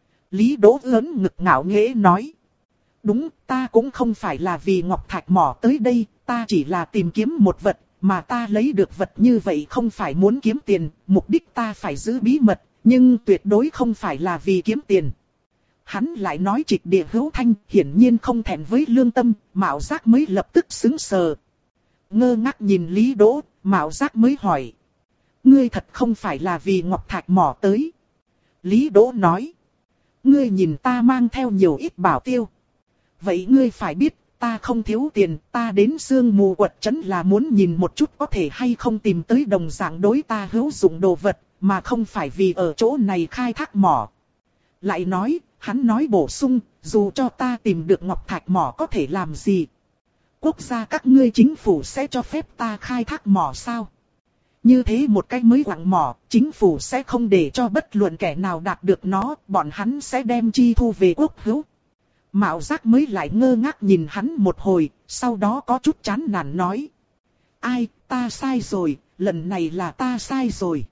Lý Đỗ ớn ngực ngạo nghễ nói. Đúng, ta cũng không phải là vì ngọc thạch mỏ tới đây, ta chỉ là tìm kiếm một vật, mà ta lấy được vật như vậy không phải muốn kiếm tiền, mục đích ta phải giữ bí mật, nhưng tuyệt đối không phải là vì kiếm tiền. Hắn lại nói trịch địa hữu thanh, hiển nhiên không thẹn với lương tâm, Mạo Giác mới lập tức sững sờ. Ngơ ngác nhìn Lý Đỗ, Mạo Giác mới hỏi. Ngươi thật không phải là vì ngọc thạch mỏ tới. Lý Đỗ nói. Ngươi nhìn ta mang theo nhiều ít bảo tiêu. Vậy ngươi phải biết, ta không thiếu tiền, ta đến Sương Mù Quật trấn là muốn nhìn một chút có thể hay không tìm tới đồng dạng đối ta hữu dụng đồ vật, mà không phải vì ở chỗ này khai thác mỏ. Lại nói, hắn nói bổ sung, dù cho ta tìm được ngọc thạch mỏ có thể làm gì? Quốc gia các ngươi chính phủ sẽ cho phép ta khai thác mỏ sao? Như thế một cái mới quặng mỏ, chính phủ sẽ không để cho bất luận kẻ nào đạt được nó, bọn hắn sẽ đem chi thu về quốc hữu. Mạo Giác mới lại ngơ ngác nhìn hắn một hồi, sau đó có chút chán nản nói. Ai, ta sai rồi, lần này là ta sai rồi.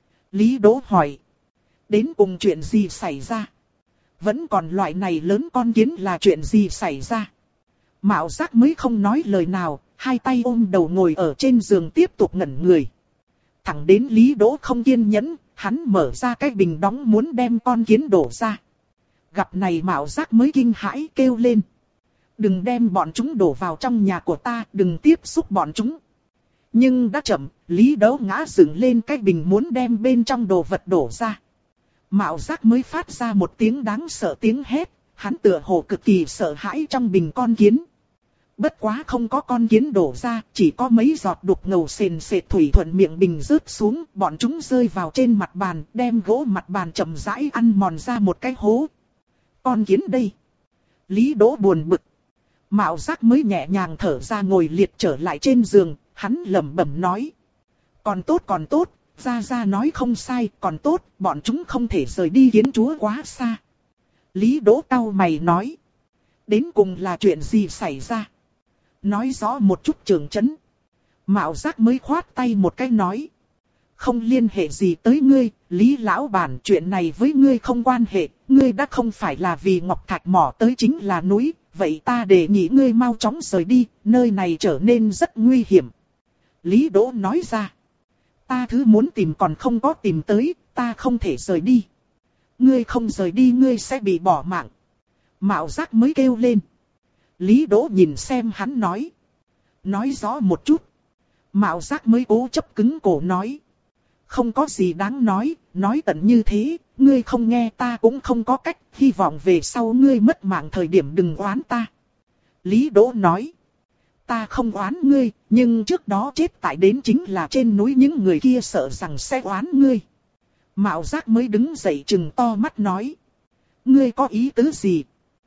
Lý Đỗ hỏi. Đến cùng chuyện gì xảy ra? Vẫn còn loại này lớn con kiến là chuyện gì xảy ra? Mạo Giác mới không nói lời nào, hai tay ôm đầu ngồi ở trên giường tiếp tục ngẩn người. Thẳng đến Lý Đỗ không kiên nhẫn, hắn mở ra cái bình đóng muốn đem con kiến đổ ra. Gặp này Mạo Giác mới kinh hãi kêu lên. Đừng đem bọn chúng đổ vào trong nhà của ta, đừng tiếp xúc bọn chúng. Nhưng đã chậm, Lý Đấu ngã dựng lên cái bình muốn đem bên trong đồ vật đổ ra. Mạo Giác mới phát ra một tiếng đáng sợ tiếng hét, hắn tựa hồ cực kỳ sợ hãi trong bình con kiến. Bất quá không có con kiến đổ ra, chỉ có mấy giọt đục ngầu sền sệt thủy thuận miệng bình rớt xuống, bọn chúng rơi vào trên mặt bàn, đem gỗ mặt bàn chậm rãi ăn mòn ra một cái hố. Con kiến đây. Lý Đỗ buồn bực. Mạo Giác mới nhẹ nhàng thở ra ngồi liệt trở lại trên giường, hắn lẩm bẩm nói. Còn tốt còn tốt, Gia Gia nói không sai, còn tốt, bọn chúng không thể rời đi kiến chúa quá xa. Lý Đỗ cau mày nói. Đến cùng là chuyện gì xảy ra? Nói rõ một chút Trường Chấn. Mạo Giác mới khoát tay một cái nói. Không liên hệ gì tới ngươi, Lý Lão Bản, chuyện này với ngươi không quan hệ, ngươi đã không phải là vì Ngọc Thạch mỏ tới chính là núi, vậy ta đề nghị ngươi mau chóng rời đi, nơi này trở nên rất nguy hiểm. Lý Đỗ nói ra. Ta thứ muốn tìm còn không có tìm tới, ta không thể rời đi. Ngươi không rời đi ngươi sẽ bị bỏ mạng. Mạo Giác mới kêu lên. Lý Đỗ nhìn xem hắn nói. Nói rõ một chút. Mạo Giác mới cố chấp cứng cổ nói. Không có gì đáng nói, nói tận như thế, ngươi không nghe ta cũng không có cách, hy vọng về sau ngươi mất mạng thời điểm đừng oán ta. Lý Đỗ nói. Ta không oán ngươi, nhưng trước đó chết tại đến chính là trên núi những người kia sợ rằng sẽ oán ngươi. Mạo Giác mới đứng dậy trừng to mắt nói. Ngươi có ý tứ gì?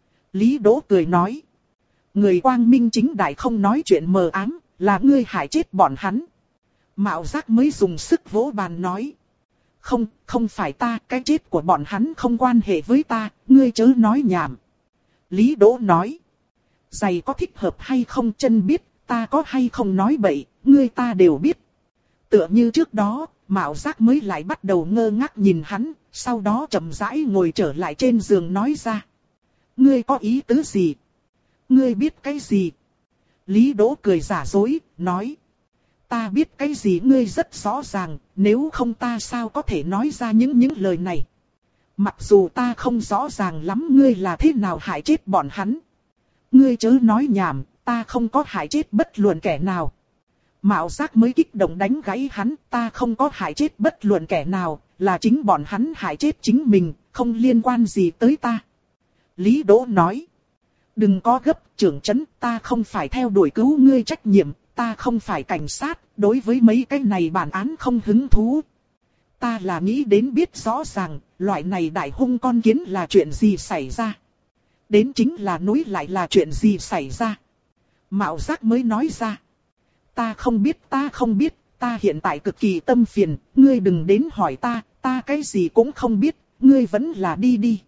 Lý Đỗ cười nói. Người quang minh chính đại không nói chuyện mờ ám, là ngươi hại chết bọn hắn. Mạo Giác mới dùng sức vỗ bàn nói. Không, không phải ta, cái chết của bọn hắn không quan hệ với ta, ngươi chớ nói nhảm. Lý Đỗ nói. Giày có thích hợp hay không chân biết, ta có hay không nói bậy, ngươi ta đều biết. Tựa như trước đó, Mạo Giác mới lại bắt đầu ngơ ngác nhìn hắn, sau đó chậm rãi ngồi trở lại trên giường nói ra. Ngươi có ý tứ gì? Ngươi biết cái gì? Lý Đỗ cười giả dối, nói. Ta biết cái gì ngươi rất rõ ràng, nếu không ta sao có thể nói ra những những lời này. Mặc dù ta không rõ ràng lắm ngươi là thế nào hại chết bọn hắn. Ngươi chớ nói nhảm, ta không có hại chết bất luận kẻ nào. Mạo Giác mới kích động đánh gãy hắn, ta không có hại chết bất luận kẻ nào, là chính bọn hắn hại chết chính mình, không liên quan gì tới ta. Lý Đỗ nói. Đừng có gấp, Trưởng Chấn, ta không phải theo đuổi cứu ngươi trách nhiệm, ta không phải cảnh sát, đối với mấy cái này bản án không hứng thú. Ta là nghĩ đến biết rõ ràng, loại này đại hung con kiến là chuyện gì xảy ra. Đến chính là núi lại là chuyện gì xảy ra. Mạo Giác mới nói ra. Ta không biết, ta không biết, ta hiện tại cực kỳ tâm phiền, ngươi đừng đến hỏi ta, ta cái gì cũng không biết, ngươi vẫn là đi đi.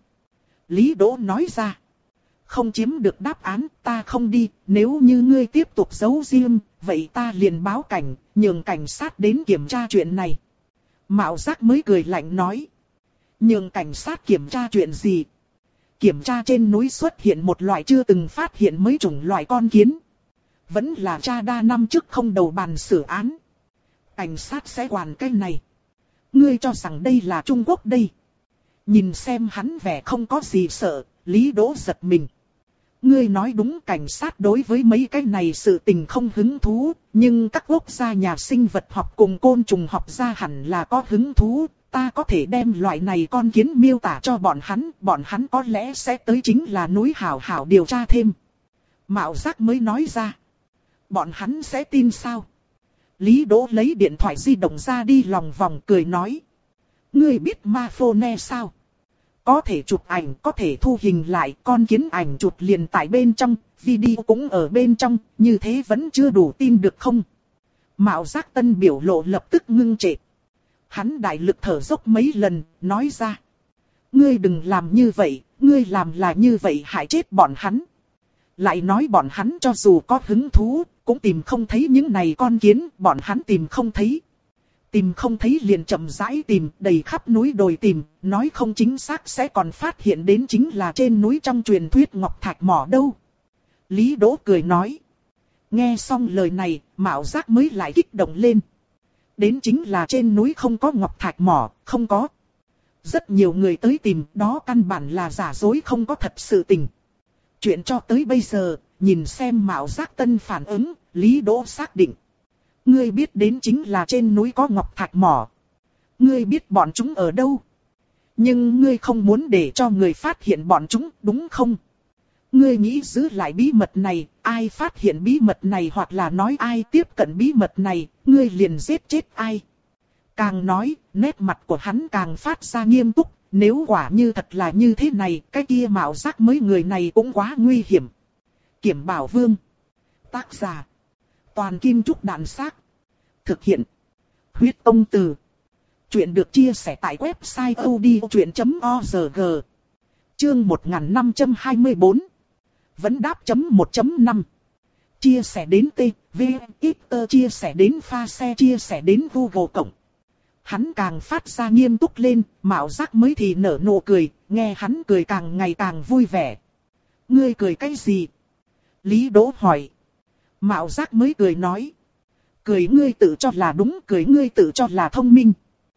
Lý Đỗ nói ra. Không chiếm được đáp án, ta không đi, nếu như ngươi tiếp tục giấu riêng, vậy ta liền báo cảnh, nhường cảnh sát đến kiểm tra chuyện này. Mạo Giác mới cười lạnh nói. Nhường cảnh sát kiểm tra chuyện gì? Kiểm tra trên núi xuất hiện một loại chưa từng phát hiện mấy chủng loại con kiến. Vẫn là cha đa năm trước không đầu bàn xử án. Cảnh sát sẽ quản cái này. Ngươi cho rằng đây là Trung Quốc đây. Nhìn xem hắn vẻ không có gì sợ, Lý Đỗ giật mình. Ngươi nói đúng, cảnh sát đối với mấy cái này sự tình không hứng thú, nhưng các quốc gia nhà sinh vật học cùng côn trùng học gia hẳn là có hứng thú. Ta có thể đem loại này con kiến miêu tả cho bọn hắn, bọn hắn có lẽ sẽ tới chính là núi hảo hảo điều tra thêm. Mạo Giác mới nói ra. Bọn hắn sẽ tin sao? Lý Đỗ lấy điện thoại di động ra đi lòng vòng cười nói. Ngươi biết Maphone sao? Có thể chụp ảnh, có thể thu hình lại, con kiến ảnh chụp liền tại bên trong, video cũng ở bên trong, như thế vẫn chưa đủ tin được không? Mạo Giác Tân biểu lộ lập tức ngưng trệ. Hắn đại lực thở dốc mấy lần, nói ra. Ngươi đừng làm như vậy, ngươi làm là như vậy hại chết bọn hắn. Lại nói bọn hắn cho dù có hứng thú, cũng tìm không thấy những này con kiến, bọn hắn tìm không thấy. Tìm không thấy liền chậm rãi tìm, đầy khắp núi đồi tìm, nói không chính xác sẽ còn phát hiện đến chính là trên núi trong truyền thuyết Ngọc Thạch mỏ đâu. Lý Đỗ cười nói. Nghe xong lời này, Mạo Giác mới lại kích động lên. Đến chính là trên núi không có Ngọc Thạch mỏ, không có. Rất nhiều người tới tìm, đó căn bản là giả dối không có thật sự tình. Chuyện cho tới bây giờ, nhìn xem Mạo Giác Tân phản ứng, Lý Đỗ xác định. Ngươi biết đến chính là trên núi có ngọc thạch mỏ. Ngươi biết bọn chúng ở đâu. Nhưng ngươi không muốn để cho người phát hiện bọn chúng, đúng không? Ngươi nghĩ giữ lại bí mật này, ai phát hiện bí mật này hoặc là nói ai tiếp cận bí mật này, ngươi liền giết chết ai. Càng nói, nét mặt của hắn càng phát ra nghiêm túc, nếu quả như thật là như thế này, cái kia mạo giác mấy người này cũng quá nguy hiểm. Kiểm Bảo Vương. Tác giả. Toàn Kim Trúc Đạn Xác. Thực hiện. Huyết Ông Từ. Chuyện được chia sẻ tại website odchuyện chấm org. Chương một nghìn năm trăm hai mươi tư. Vấn đáp chấm một chấm năm. Chia sẻ đến T, V, X, chia sẻ pha pha xe, chia sẻ đến Google Cộng. Hắn càng phát ra nghiêm túc lên, mạo giác mới thì nở nụ cười, nghe hắn cười càng ngày càng vui vẻ. Ngươi cười cái gì? Lý Đỗ hỏi. Mạo giác mới cười nói. Cười ngươi tự cho là đúng, cười ngươi tự cho là thông minh.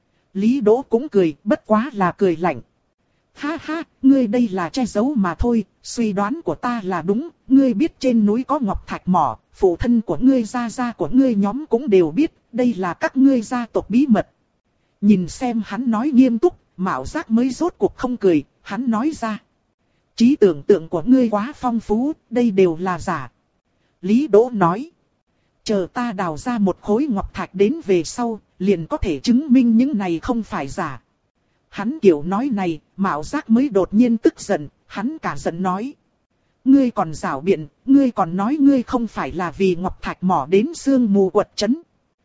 Lý Đỗ cũng cười, bất quá là cười lạnh. Ha ha, ngươi đây là che giấu mà thôi, suy đoán của ta là đúng, ngươi biết trên núi có ngọc thạch mỏ, phụ thân của ngươi, gia gia của ngươi nhóm cũng đều biết, đây là các ngươi gia tộc bí mật. Nhìn xem hắn nói nghiêm túc, mạo giác mới rốt cuộc không cười, hắn nói ra. Trí tưởng tượng của ngươi quá phong phú, đây đều là giả. Lý Đỗ nói. Chờ ta đào ra một khối ngọc thạch đến về sau, liền có thể chứng minh những này không phải giả. Hắn kiểu nói này, mạo giác mới đột nhiên tức giận, hắn cả giận nói. Ngươi còn giảo biện, ngươi còn nói ngươi không phải là vì ngọc thạch mỏ đến sương mù quật trấn.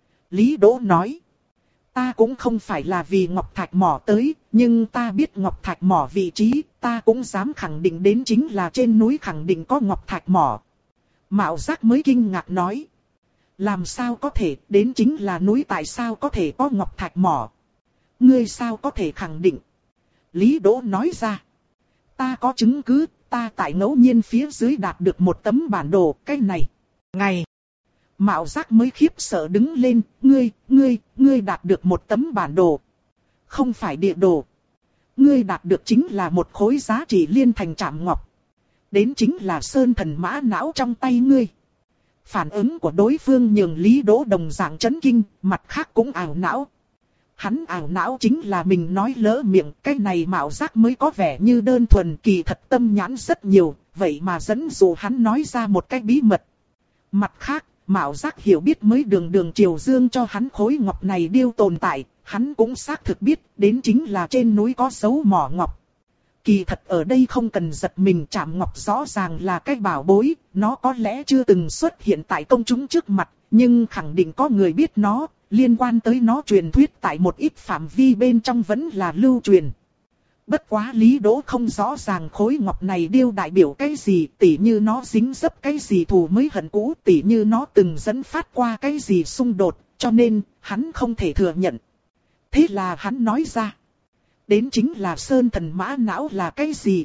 Lý Đỗ nói. Ta cũng không phải là vì ngọc thạch mỏ tới, nhưng ta biết ngọc thạch mỏ vị trí, ta cũng dám khẳng định đến chính là trên núi khẳng định có ngọc thạch mỏ. Mạo giác mới kinh ngạc nói. Làm sao có thể, đến chính là núi, tại sao có thể có ngọc thạch mỏ? Ngươi sao có thể khẳng định? Lý Đỗ nói ra. Ta có chứng cứ, ta tại ngẫu nhiên phía dưới đạt được một tấm bản đồ, cái này. Ngày. Mạo giác mới khiếp sợ đứng lên, ngươi, ngươi, ngươi đạt được một tấm bản đồ. Không phải địa đồ. Ngươi đạt được chính là một khối giá trị liên thành trảm ngọc. Đến chính là sơn thần mã não trong tay ngươi. Phản ứng của đối phương nhường Lý Đỗ đồng dạng chấn kinh, mặt khác cũng ảo não. Hắn ảo não chính là mình nói lỡ miệng, cái này mạo giác mới có vẻ như đơn thuần, kỳ thật tâm nhãn rất nhiều, vậy mà dẫn dụ hắn nói ra một cái bí mật. Mặt khác, mạo giác hiểu biết mới đường đường triều dương cho hắn khối ngọc này điêu tồn tại, hắn cũng xác thực biết, đến chính là trên núi có dấu mỏ ngọc. Kỳ thật ở đây không cần giật mình, trảm ngọc rõ ràng là cái bảo bối, nó có lẽ chưa từng xuất hiện tại công chúng trước mặt, nhưng khẳng định có người biết nó, liên quan tới nó truyền thuyết tại một ít phạm vi bên trong vẫn là lưu truyền. Bất quá Lý Đỗ không rõ ràng khối ngọc này điêu đại biểu cái gì, tỉ như nó dính dấp cái gì thù mới hận cũ, tỉ như nó từng dẫn phát qua cái gì xung đột, cho nên hắn không thể thừa nhận. Thế là hắn nói ra. Đến chính là sơn thần mã não là cái gì?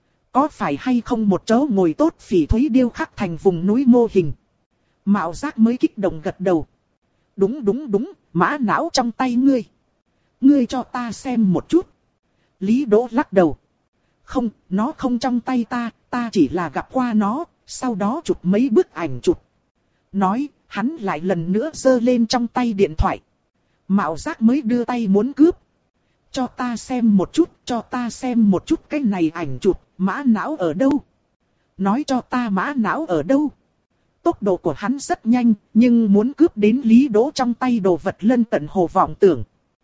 Có phải hay không một chỗ ngồi tốt phỉ thúy điêu khắc thành vùng núi mô hình? Mạo giác mới kích động gật đầu. Đúng đúng đúng, mã não trong tay ngươi. Ngươi cho ta xem một chút. Lý Đỗ lắc đầu. Không, nó không trong tay ta, ta chỉ là gặp qua nó, sau đó chụp mấy bức ảnh chụp. Nói, hắn lại lần nữa giơ lên trong tay điện thoại. Mạo giác mới đưa tay muốn cướp. Cho ta xem một chút, cho ta xem một chút cái này ảnh chụp, mã não ở đâu? Nói cho ta mã não ở đâu? Tốc độ của hắn rất nhanh, nhưng muốn cướp đến Lý Đỗ trong tay đồ vật lân tận hồ vọng tưởng.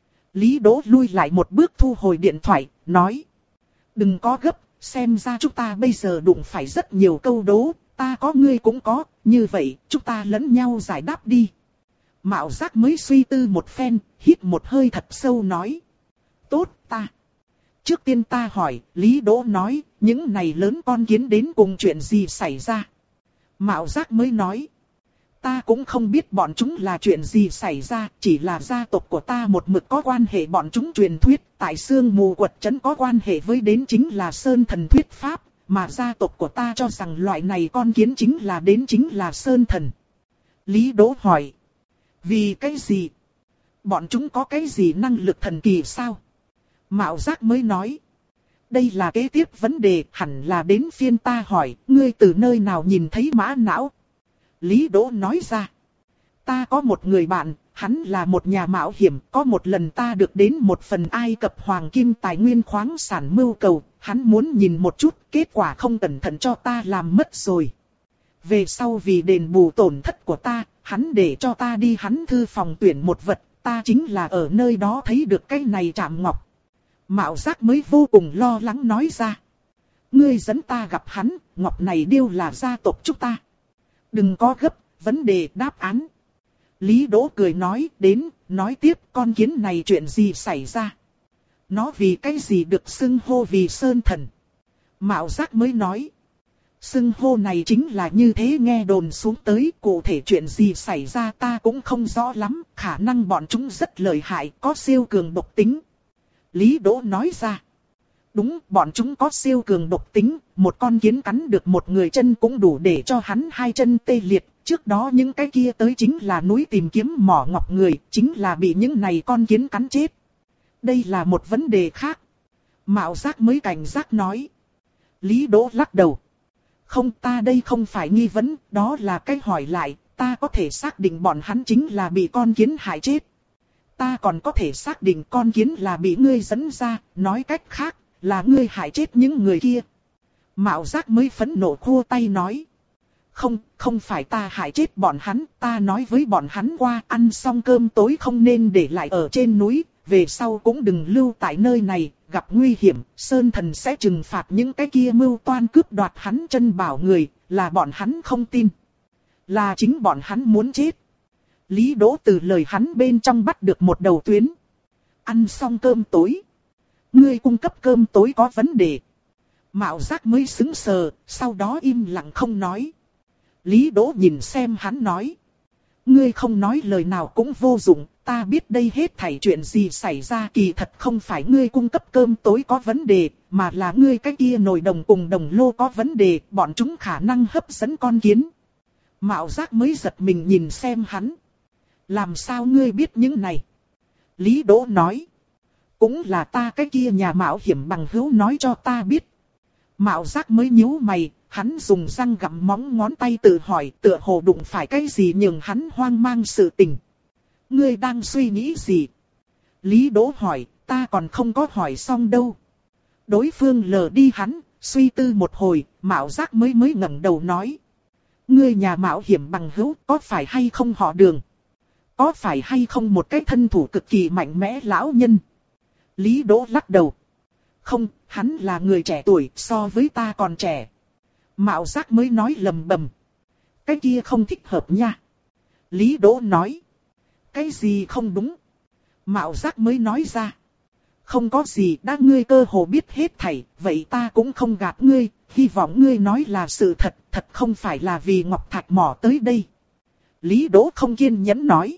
Lý Đỗ lui lại một bước thu hồi điện thoại, nói. Đừng có gấp, xem ra chúng ta bây giờ đụng phải rất nhiều câu đố, ta có ngươi cũng có, như vậy chúng ta lẫn nhau giải đáp đi. Mạo giác mới suy tư một phen, hít một hơi thật sâu nói. Tốt ta. Trước tiên ta hỏi, Lý Đỗ nói, những này lớn con kiến đến cùng chuyện gì xảy ra? Mạo giác mới nói. Ta cũng không biết bọn chúng là chuyện gì xảy ra, chỉ là gia tộc của ta một mực có quan hệ bọn chúng truyền thuyết, tại sương mù quật trấn có quan hệ với đến chính là sơn thần thuyết pháp, mà gia tộc của ta cho rằng loại này con kiến chính là đến chính là sơn thần. Lý Đỗ hỏi. Vì cái gì? Bọn chúng có cái gì năng lực thần kỳ sao? Mạo giác mới nói. Đây là kế tiếp vấn đề, hẳn là đến phiên ta hỏi, ngươi từ nơi nào nhìn thấy mã não? Lý Đỗ nói ra. Ta có một người bạn, hắn là một nhà mạo hiểm, có một lần ta được đến một phần Ai Cập hoàng kim tài nguyên khoáng sản mưu cầu, hắn muốn nhìn một chút, kết quả không cẩn thận cho ta làm mất rồi. Về sau vì đền bù tổn thất của ta, hắn để cho ta đi hắn thư phòng tuyển một vật, ta chính là ở nơi đó thấy được cái này Trạm Ngọc. Mạo Giác mới vô cùng lo lắng nói ra. Ngươi dẫn ta gặp hắn, ngọc này điêu là gia tộc chúng ta. Đừng có gấp, vấn đề đáp án. Lý Đỗ cười nói, đến, nói tiếp con kiến này chuyện gì xảy ra. Nó vì cái gì được xưng hô vì Sơn Thần. Mạo Giác mới nói. Xưng hô này chính là như thế, nghe đồn xuống tới, cụ thể chuyện gì xảy ra ta cũng không rõ lắm, khả năng bọn chúng rất lợi hại, có siêu cường độc tính. Lý Đỗ nói ra. Đúng, bọn chúng có siêu cường độc tính, một con kiến cắn được một người chân cũng đủ để cho hắn hai chân tê liệt. Trước đó những cái kia tới chính là núi tìm kiếm mỏ ngọc người, chính là bị những này con kiến cắn chết. Đây là một vấn đề khác. Mạo Giác mới cảnh giác nói. Lý Đỗ lắc đầu. Không, ta đây không phải nghi vấn, đó là cái hỏi lại, ta có thể xác định bọn hắn chính là bị con kiến hại chết. Ta còn có thể xác định con kiến là bị ngươi dẫn ra, nói cách khác, là ngươi hại chết những người kia. Mạo Giác mới phẫn nộ khua tay nói. Không, không phải ta hại chết bọn hắn, ta nói với bọn hắn qua, ăn xong cơm tối không nên để lại ở trên núi, về sau cũng đừng lưu tại nơi này, gặp nguy hiểm, Sơn Thần sẽ trừng phạt những cái kia mưu toan cướp đoạt hắn chân bảo người, là bọn hắn không tin. Là chính bọn hắn muốn chết. Lý Đỗ từ lời hắn bên trong bắt được một đầu tuyến. Ăn xong cơm tối. Ngươi cung cấp cơm tối có vấn đề. Mạo Giác mới sững sờ, sau đó im lặng không nói. Lý Đỗ nhìn xem hắn nói. Ngươi không nói lời nào cũng vô dụng, ta biết đây hết thảy chuyện gì xảy ra, kỳ thật không phải ngươi cung cấp cơm tối có vấn đề, mà là ngươi cái kia nồi đồng cùng đồng lô có vấn đề, bọn chúng khả năng hấp dẫn con kiến. Mạo Giác mới giật mình nhìn xem hắn. Làm sao ngươi biết những này? Lý Đỗ nói. Cũng là ta cái kia nhà mạo hiểm bằng hữu nói cho ta biết. Mạo Giác mới nhíu mày, hắn dùng răng gặm móng ngón tay tự hỏi tựa hồ đụng phải cái gì nhường hắn hoang mang sự tình. Ngươi đang suy nghĩ gì? Lý Đỗ hỏi, ta còn không có hỏi xong đâu. Đối phương lờ đi hắn, suy tư một hồi, Mạo Giác mới mới ngẩng đầu nói. Ngươi nhà mạo hiểm bằng hữu có phải hay không họ Đường? Có phải hay không một cái thân thủ cực kỳ mạnh mẽ lão nhân? Lý Đỗ lắc đầu. Không, hắn là người trẻ tuổi, so với ta còn trẻ. Mạo Giác mới nói lầm bầm. Cái kia không thích hợp nha. Lý Đỗ nói. Cái gì không đúng? Mạo Giác mới nói ra. Không có gì, đã ngươi cơ hồ biết hết thảy, vậy ta cũng không gạt ngươi, hy vọng ngươi nói là sự thật, thật không phải là vì Ngọc Thạch mỏ tới đây. Lý Đỗ không kiên nhẫn nói.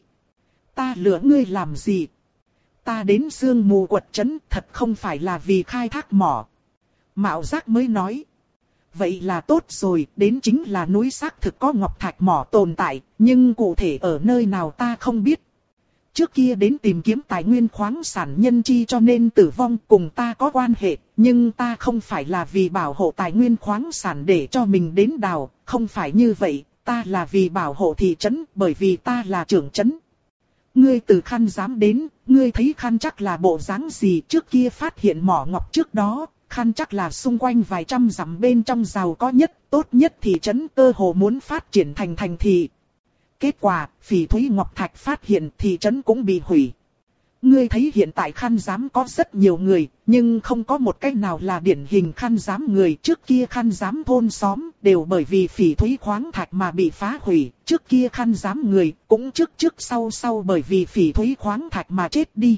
Ta lừa ngươi làm gì? Ta đến Sương Mù Quật trấn thật không phải là vì khai thác mỏ. Mạo Giác mới nói. Vậy là tốt rồi, đến chính là núi xác thực có ngọc thạch mỏ tồn tại, nhưng cụ thể ở nơi nào ta không biết. Trước kia đến tìm kiếm tài nguyên khoáng sản nhân chi cho nên tử vong cùng ta có quan hệ, nhưng ta không phải là vì bảo hộ tài nguyên khoáng sản để cho mình đến đào, không phải như vậy, ta là vì bảo hộ thị trấn, bởi vì ta là trưởng trấn. Ngươi từ Khăn Giám đến, ngươi thấy Khăn chắc là bộ dáng gì? Trước kia phát hiện mỏ ngọc trước đó, Khăn chắc là xung quanh vài trăm dặm bên trong giàu có nhất, tốt nhất thị trấn, cơ hồ muốn phát triển thành thành thị. Kết quả, Phỉ Thúy Ngọc Thạch phát hiện thị trấn cũng bị hủy. Ngươi thấy hiện tại Khăn Giám có rất nhiều người, nhưng không có một cái nào là điển hình Khăn Giám người. Trước kia Khăn Giám thôn xóm đều bởi vì phỉ thúy khoáng thạch mà bị phá hủy. Trước kia Khăn Giám người cũng trước trước sau sau bởi vì phỉ thúy khoáng thạch mà chết đi.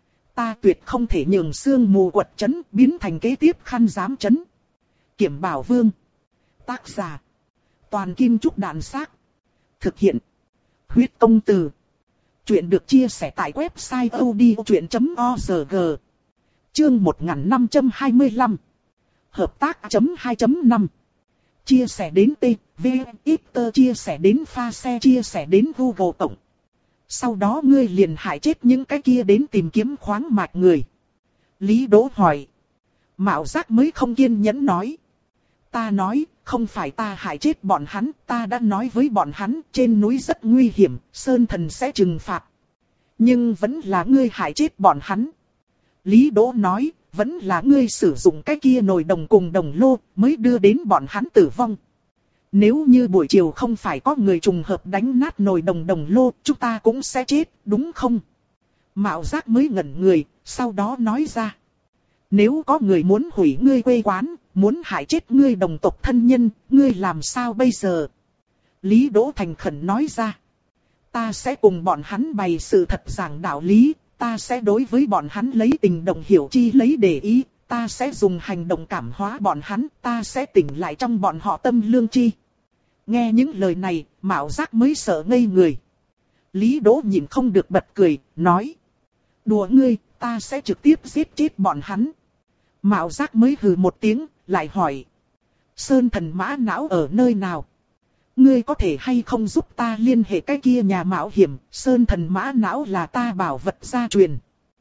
Ta tuyệt không thể nhường Sương Mù Quật trấn biến thành kế tiếp Khăn Giám trấn. Kiểm Bảo Vương. Tác giả. Toàn Kim Trúc Đạn Xác. Thực hiện. Huyết Công Từ. Chuyện được chia sẻ tại website odchuyện chấm org. Chương một nghìn năm trăm hai mươi lăm. Hợp tác chấm hai chấm năm. Chia sẻ đến T, V, X, chia sẻ đến pha xe, chia sẻ đến Google Cộng. Sau đó ngươi liền hại chết những cái kia đến tìm kiếm khoáng mạch người. Lý Đỗ hỏi. Mạo Giác mới không kiên nhẫn nói. Ta nói, không phải ta hại chết bọn hắn, ta đã nói với bọn hắn trên núi rất nguy hiểm, Sơn Thần sẽ trừng phạt. Nhưng vẫn là ngươi hại chết bọn hắn. Lý Đỗ nói, vẫn là ngươi sử dụng cái kia nồi đồng cùng đồng lô mới đưa đến bọn hắn tử vong. Nếu như buổi chiều không phải có người trùng hợp đánh nát nồi đồng đồng lô, chúng ta cũng sẽ chết, đúng không? Mạo Giác mới ngẩn người, sau đó nói ra. Nếu có người muốn hủy ngươi quê quán, muốn hại chết ngươi đồng tộc thân nhân, ngươi làm sao bây giờ? Lý Đỗ thành khẩn nói ra. Ta sẽ cùng bọn hắn bày sự thật giảng đạo lý, ta sẽ đối với bọn hắn lấy tình đồng hiểu chi lấy để ý, ta sẽ dùng hành động cảm hóa bọn hắn, ta sẽ tỉnh lại trong bọn họ tâm lương chi. Nghe những lời này, Mạo Giác mới sợ ngây người. Lý Đỗ nhìn không được bật cười, nói. Đùa ngươi, ta sẽ trực tiếp giết chết bọn hắn. Mạo Giác mới hừ một tiếng, lại hỏi. Sơn Thần mã não ở nơi nào? Ngươi có thể hay không giúp ta liên hệ cái kia nhà mạo hiểm, Sơn Thần mã não là ta bảo vật gia truyền.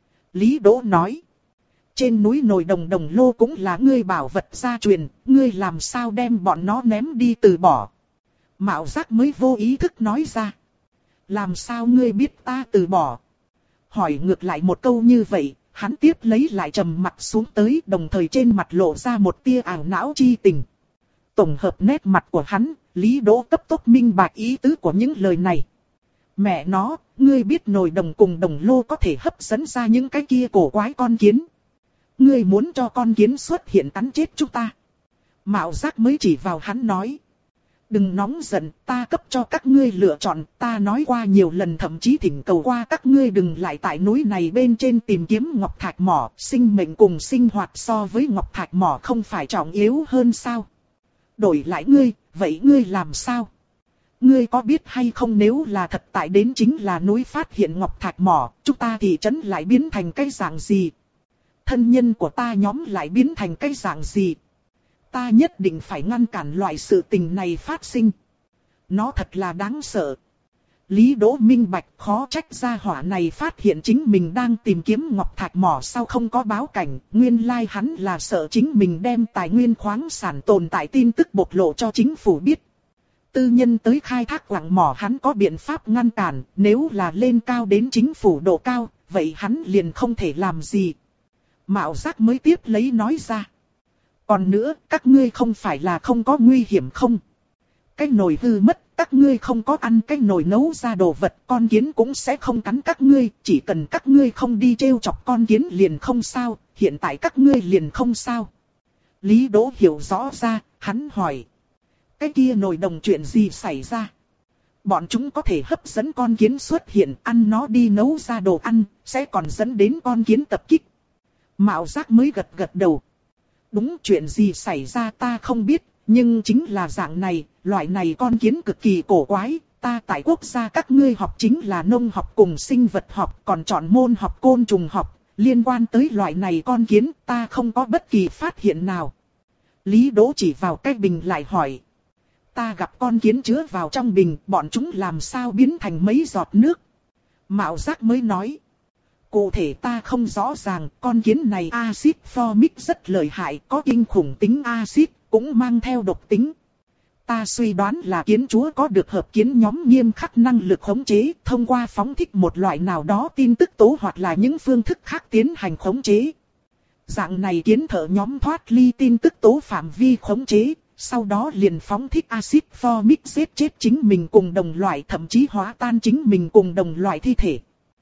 Lý Đỗ nói. Trên núi nồi đồng đồng lô cũng là ngươi bảo vật gia truyền, ngươi làm sao đem bọn nó ném đi từ bỏ? Mạo Giác mới vô ý thức nói ra. Làm sao ngươi biết ta từ bỏ? Hỏi ngược lại một câu như vậy, hắn tiếp lấy lại trầm mặt xuống tới, đồng thời trên mặt lộ ra một tia ảo não chi tình. Tổng hợp nét mặt của hắn, Lý Đỗ cấp tốc minh bạch ý tứ của những lời này. Mẹ nó, ngươi biết nồi đồng cùng đồng lô có thể hấp dẫn ra những cái kia cổ quái con kiến. Ngươi muốn cho con kiến xuất hiện cắn chết chúng ta. Mạo Giác mới chỉ vào hắn nói. Đừng nóng giận, ta cấp cho các ngươi lựa chọn, ta nói qua nhiều lần thậm chí thỉnh cầu qua các ngươi đừng lại tại núi này bên trên tìm kiếm ngọc thạch mỏ, sinh mệnh cùng sinh hoạt so với ngọc thạch mỏ không phải trọng yếu hơn sao? Đổi lại ngươi, vậy ngươi làm sao? Ngươi có biết hay không nếu là thật tại đến chính là núi phát hiện ngọc thạch mỏ, chúng ta thị trấn lại biến thành cái dạng gì? Thân nhân của ta nhóm lại biến thành cái dạng gì? Ta nhất định phải ngăn cản loại sự tình này phát sinh. Nó thật là đáng sợ. Lý Đỗ minh bạch khó trách gia hỏa này phát hiện chính mình đang tìm kiếm ngọc thạch mỏ sao không có báo cảnh. Nguyên lai hắn là sợ chính mình đem tài nguyên khoáng sản tồn tại tin tức bộc lộ cho chính phủ biết. Tư nhân tới khai thác quặng mỏ hắn có biện pháp ngăn cản. Nếu là lên cao đến chính phủ độ cao, vậy hắn liền không thể làm gì. Mạo Giác mới tiếp lấy nói ra. Còn nữa, các ngươi không phải là không có nguy hiểm không? Cái nồi hư mất, các ngươi không có ăn cái nồi nấu ra đồ vật, con kiến cũng sẽ không cắn các ngươi, chỉ cần các ngươi không đi trêu chọc con kiến liền không sao, hiện tại các ngươi liền không sao. Lý Đỗ hiểu rõ ra, hắn hỏi. Cái kia nồi đồng chuyện gì xảy ra? Bọn chúng có thể hấp dẫn con kiến xuất hiện, ăn nó đi nấu ra đồ ăn, sẽ còn dẫn đến con kiến tập kích. Mạo Giác mới gật gật đầu. Đúng, chuyện gì xảy ra ta không biết, nhưng chính là dạng này, loại này con kiến cực kỳ cổ quái, ta tại quốc gia các ngươi học chính là nông học cùng sinh vật học, còn chọn môn học côn trùng học, liên quan tới loại này con kiến ta không có bất kỳ phát hiện nào. Lý Đỗ chỉ vào cái bình lại hỏi. Ta gặp con kiến chứa vào trong bình, bọn chúng làm sao biến thành mấy giọt nước? Mạo Giác mới nói. Cụ thể ta không rõ ràng, con kiến này axit formic rất lợi hại, có kinh khủng tính axit, cũng mang theo độc tính. Ta suy đoán là kiến chúa có được hợp kiến nhóm nghiêm khắc năng lực khống chế, thông qua phóng thích một loại nào đó tin tức tố hoặc là những phương thức khác tiến hành khống chế. Dạng này kiến thợ nhóm thoát ly tin tức tố phạm vi khống chế, sau đó liền phóng thích axit formic giết chết chính mình cùng đồng loại, thậm chí hóa tan chính mình cùng đồng loại thi thể.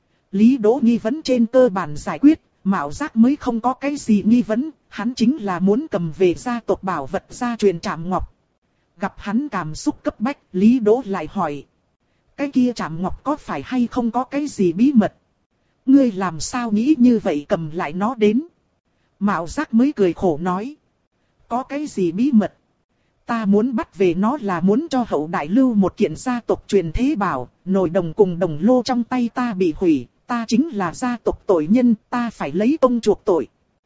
Lý Đỗ nghi vấn trên cơ bản giải quyết, Mạo Giác mới không có cái gì nghi vấn, hắn chính là muốn cầm về gia tộc bảo vật gia truyền Trảm Ngọc. Gặp hắn cảm xúc cấp bách, Lý Đỗ lại hỏi. Cái kia Trảm Ngọc có phải hay không có cái gì bí mật? Ngươi làm sao nghĩ như vậy cầm lại nó đến? Mạo Giác mới cười khổ nói. Có cái gì bí mật? Ta muốn bắt về nó là muốn cho hậu đại lưu một kiện gia tộc truyền thế bảo, nồi đồng cùng đồng lô trong tay ta bị hủy, ta chính là gia tộc tội nhân, ta phải lấy công chuộc tội.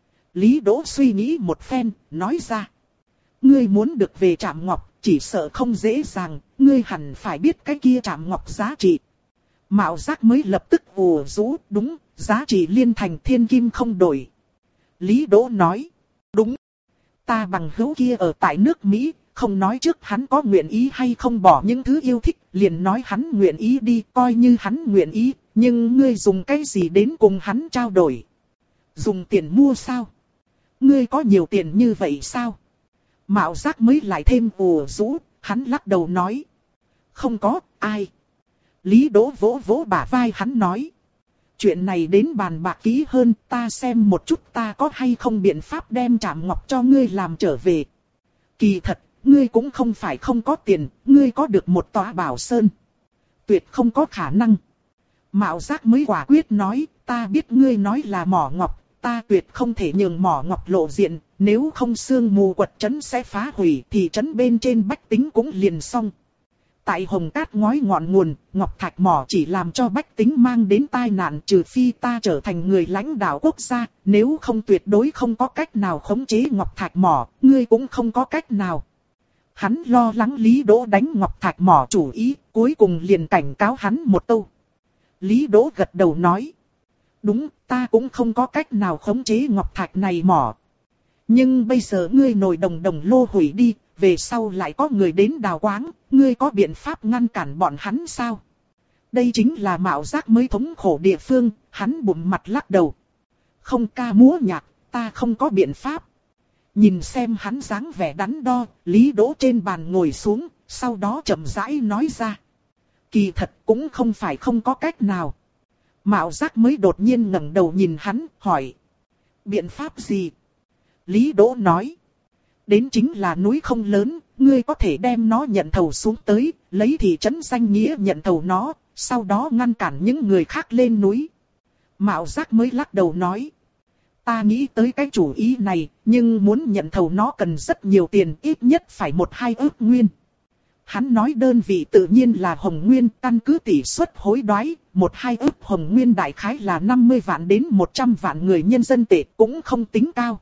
Lý Đỗ suy nghĩ một phen, nói ra. Ngươi muốn được về Trảm Ngọc, chỉ sợ không dễ dàng, ngươi hẳn phải biết cái kia Trảm Ngọc giá trị. Mạo Giác mới lập tức ồ rú, đúng, giá trị liên thành thiên kim không đổi. Lý Đỗ nói, đúng. Ta bằng hữu kia ở tại nước Mỹ, không nói trước hắn có nguyện ý hay không bỏ những thứ yêu thích, liền nói hắn nguyện ý đi, coi như hắn nguyện ý, nhưng ngươi dùng cái gì đến cùng hắn trao đổi? Dùng tiền mua sao? Ngươi có nhiều tiền như vậy sao? Mạo Giác mới lại thêm ù rũ, hắn lắc đầu nói. Không có, ai? Lý Đỗ vỗ vỗ bả vai hắn nói. Chuyện này đến bàn bạc kỹ hơn, ta xem một chút ta có hay không biện pháp đem Trảm Ngọc cho ngươi làm trở về. Kỳ thật, ngươi cũng không phải không có tiền, ngươi có được một tòa bảo sơn. Tuyệt không có khả năng. Mạo Giác mới quả quyết nói, ta biết ngươi nói là mỏ ngọc, ta tuyệt không thể nhường mỏ ngọc lộ diện, nếu không sương mù quật trấn sẽ phá hủy thì trấn bên trên bách tính cũng liền xong. Tại Hồng Cát ngói ngọn nguồn, ngọc thạch mỏ chỉ làm cho bách tính mang đến tai nạn, trừ phi ta trở thành người lãnh đạo quốc gia, nếu không tuyệt đối không có cách nào khống chế ngọc thạch mỏ, ngươi cũng không có cách nào. Hắn lo lắng Lý Đỗ đánh ngọc thạch mỏ chủ ý, cuối cùng liền cảnh cáo hắn một câu. Lý Đỗ gật đầu nói. Đúng, ta cũng không có cách nào khống chế ngọc thạch này mỏ. Nhưng bây giờ ngươi nồi đồng đồng lô hủy đi, về sau lại có người đến đào quáng, ngươi có biện pháp ngăn cản bọn hắn sao? Đây chính là Mạo Giác mới thống khổ địa phương, hắn bụng mặt lắc đầu. Không ca múa nhạc, ta không có biện pháp. Nhìn xem hắn dáng vẻ đắn đo, Lý Đỗ trên bàn ngồi xuống, sau đó chậm rãi nói ra. Kỳ thật cũng không phải không có cách nào. Mạo Giác mới đột nhiên ngẩng đầu nhìn hắn, hỏi. Biện pháp gì? Lý Đỗ nói. Đến chính là núi không lớn, ngươi có thể đem nó nhận thầu xuống tới, lấy thị trấn danh nghĩa nhận thầu nó, sau đó ngăn cản những người khác lên núi. Mạo Giác mới lắc đầu nói. Ta nghĩ tới cái chủ ý này, nhưng muốn nhận thầu nó cần rất nhiều tiền, ít nhất phải một hai ức nguyên. Hắn nói đơn vị tự nhiên là hồng nguyên, căn cứ tỷ suất hối đoái, một hai ức hồng nguyên đại khái là năm mươi vạn đến một trăm vạn người nhân dân tệ, cũng không tính cao.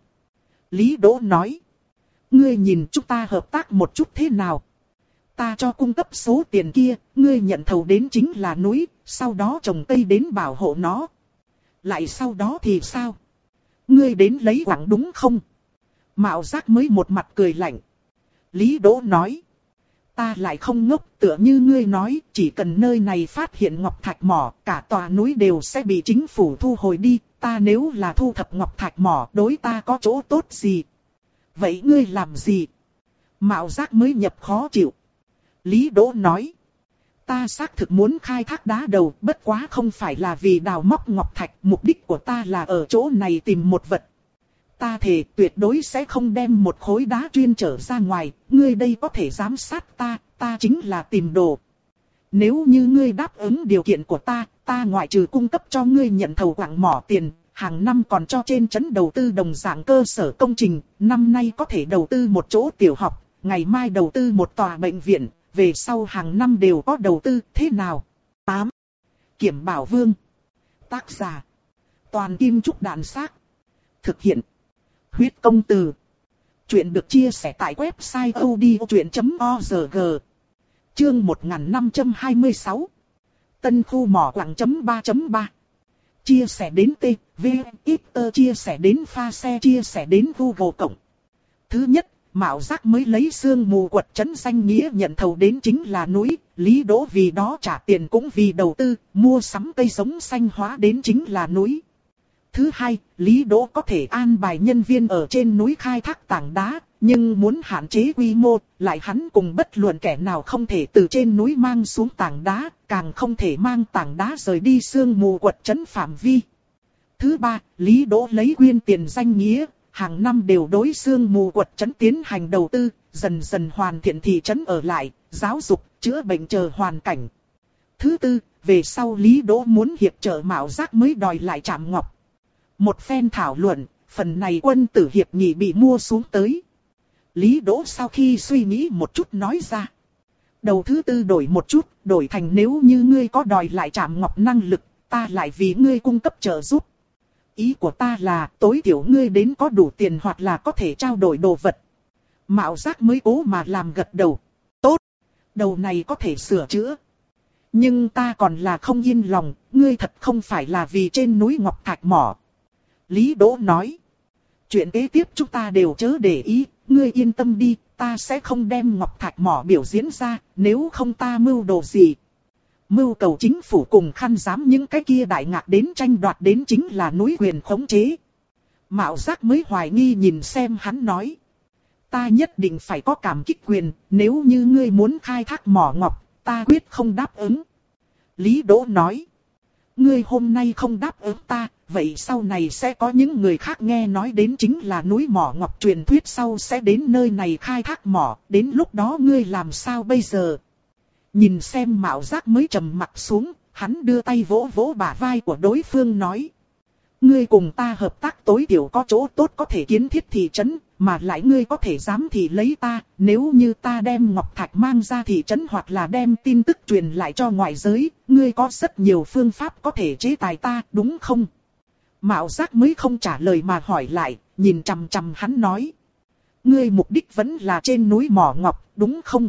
Lý Đỗ nói. Ngươi nhìn chúng ta hợp tác một chút thế nào? Ta cho cung cấp số tiền kia, ngươi nhận thầu đến chính là núi, sau đó trồng cây đến bảo hộ nó. Lại sau đó thì sao? Ngươi đến lấy quặng đúng không? Mạo Giác mới một mặt cười lạnh. Lý Đỗ nói. Ta lại không ngốc, tựa như ngươi nói, chỉ cần nơi này phát hiện ngọc thạch mỏ, cả tòa núi đều sẽ bị chính phủ thu hồi đi. Ta nếu là thu thập ngọc thạch mỏ, đối ta có chỗ tốt gì? Vậy ngươi làm gì? Mạo Giác mới nhập khó chịu. Lý Đỗ nói. Ta xác thực muốn khai thác đá đầu, bất quá không phải là vì đào móc ngọc thạch. Mục đích của ta là ở chỗ này tìm một vật. Ta thề tuyệt đối sẽ không đem một khối đá chuyên trở ra ngoài. Ngươi đây có thể giám sát ta, ta chính là tìm đồ. Nếu như ngươi đáp ứng điều kiện của ta, ta ngoại trừ cung cấp cho ngươi nhận thầu quặng mỏ tiền, hàng năm còn cho trên trấn đầu tư đồng dạng cơ sở công trình, năm nay có thể đầu tư một chỗ tiểu học, ngày mai đầu tư một tòa bệnh viện, về sau hàng năm đều có đầu tư, thế nào? tám. Kiểm Bảo Vương. Tác giả. Toàn Kim Trúc Đạn Xác. Thực hiện. Huyết Công Từ. Chuyện được chia sẻ tại website odchuyện chấm org. Chương một nghìn năm trăm hai mươi sáu. Tân khu mỏ quặng chấm ba chấm ba. Chia sẻ đến T, V, X, chia sẻ đến pha xe, chia sẻ đến Google Cộng. Thứ nhất, Mạo Giác mới lấy sương mù quật trấn danh nghĩa nhận thầu đến chính là núi, Lý Đỗ vì đó trả tiền cũng vì đầu tư, mua sắm cây giống xanh hóa đến chính là núi. Thứ hai, Lý Đỗ có thể an bài nhân viên ở trên núi khai thác tảng đá, nhưng muốn hạn chế quy mô, lại hắn cùng bất luận kẻ nào không thể từ trên núi mang xuống tảng đá, càng không thể mang tảng đá rời đi sương mù quật trấn phạm vi. Thứ ba, Lý Đỗ lấy quyên tiền danh nghĩa, hàng năm đều đối sương mù quật trấn tiến hành đầu tư, dần dần hoàn thiện thị trấn ở lại, giáo dục, chữa bệnh chờ hoàn cảnh. Thứ tư, về sau Lý Đỗ muốn hiệp trợ Mạo Giác mới đòi lại Trảm Ngọc. Một phen thảo luận, phần này quân tử hiệp nghị bị mua xuống tới. Lý Đỗ sau khi suy nghĩ một chút nói ra. Đầu thứ tư đổi một chút, đổi thành nếu như ngươi có đòi lại Trảm Ngọc năng lực, ta lại vì ngươi cung cấp trợ giúp. Ý của ta là tối thiểu ngươi đến có đủ tiền hoặc là có thể trao đổi đồ vật. Mạo Giác mới cố mà làm gật đầu. Tốt, đầu này có thể sửa chữa. Nhưng ta còn là không yên lòng, ngươi thật không phải là vì trên núi ngọc thạch mỏ. Lý Đỗ nói. Chuyện kế tiếp chúng ta đều chớ để ý, ngươi yên tâm đi, ta sẽ không đem ngọc thạch mỏ biểu diễn ra, nếu không ta mưu đồ gì. Mưu cầu chính phủ cùng khăn giám những cái kia đại ngạc đến tranh đoạt đến chính là núi quyền khống chế. Mạo Giác mới hoài nghi nhìn xem hắn nói. Ta nhất định phải có cảm kích quyền, nếu như ngươi muốn khai thác mỏ ngọc, ta quyết không đáp ứng. Lý Đỗ nói. Ngươi hôm nay không đáp ứng ta, vậy sau này sẽ có những người khác nghe nói đến chính là núi mỏ ngọc truyền thuyết sau sẽ đến nơi này khai thác mỏ, đến lúc đó ngươi làm sao bây giờ? Nhìn xem Mạo Giác mới trầm mặt xuống, hắn đưa tay vỗ vỗ bả vai của đối phương nói. Ngươi cùng ta hợp tác tối thiểu có chỗ tốt có thể kiến thiết thị trấn, mà lại ngươi có thể dám thì lấy ta, nếu như ta đem ngọc thạch mang ra thị trấn hoặc là đem tin tức truyền lại cho ngoại giới, ngươi có rất nhiều phương pháp có thể chế tài ta, đúng không? Mạo Giác mới không trả lời mà hỏi lại, nhìn chằm chằm hắn nói. Ngươi mục đích vẫn là trên núi mỏ ngọc, đúng không?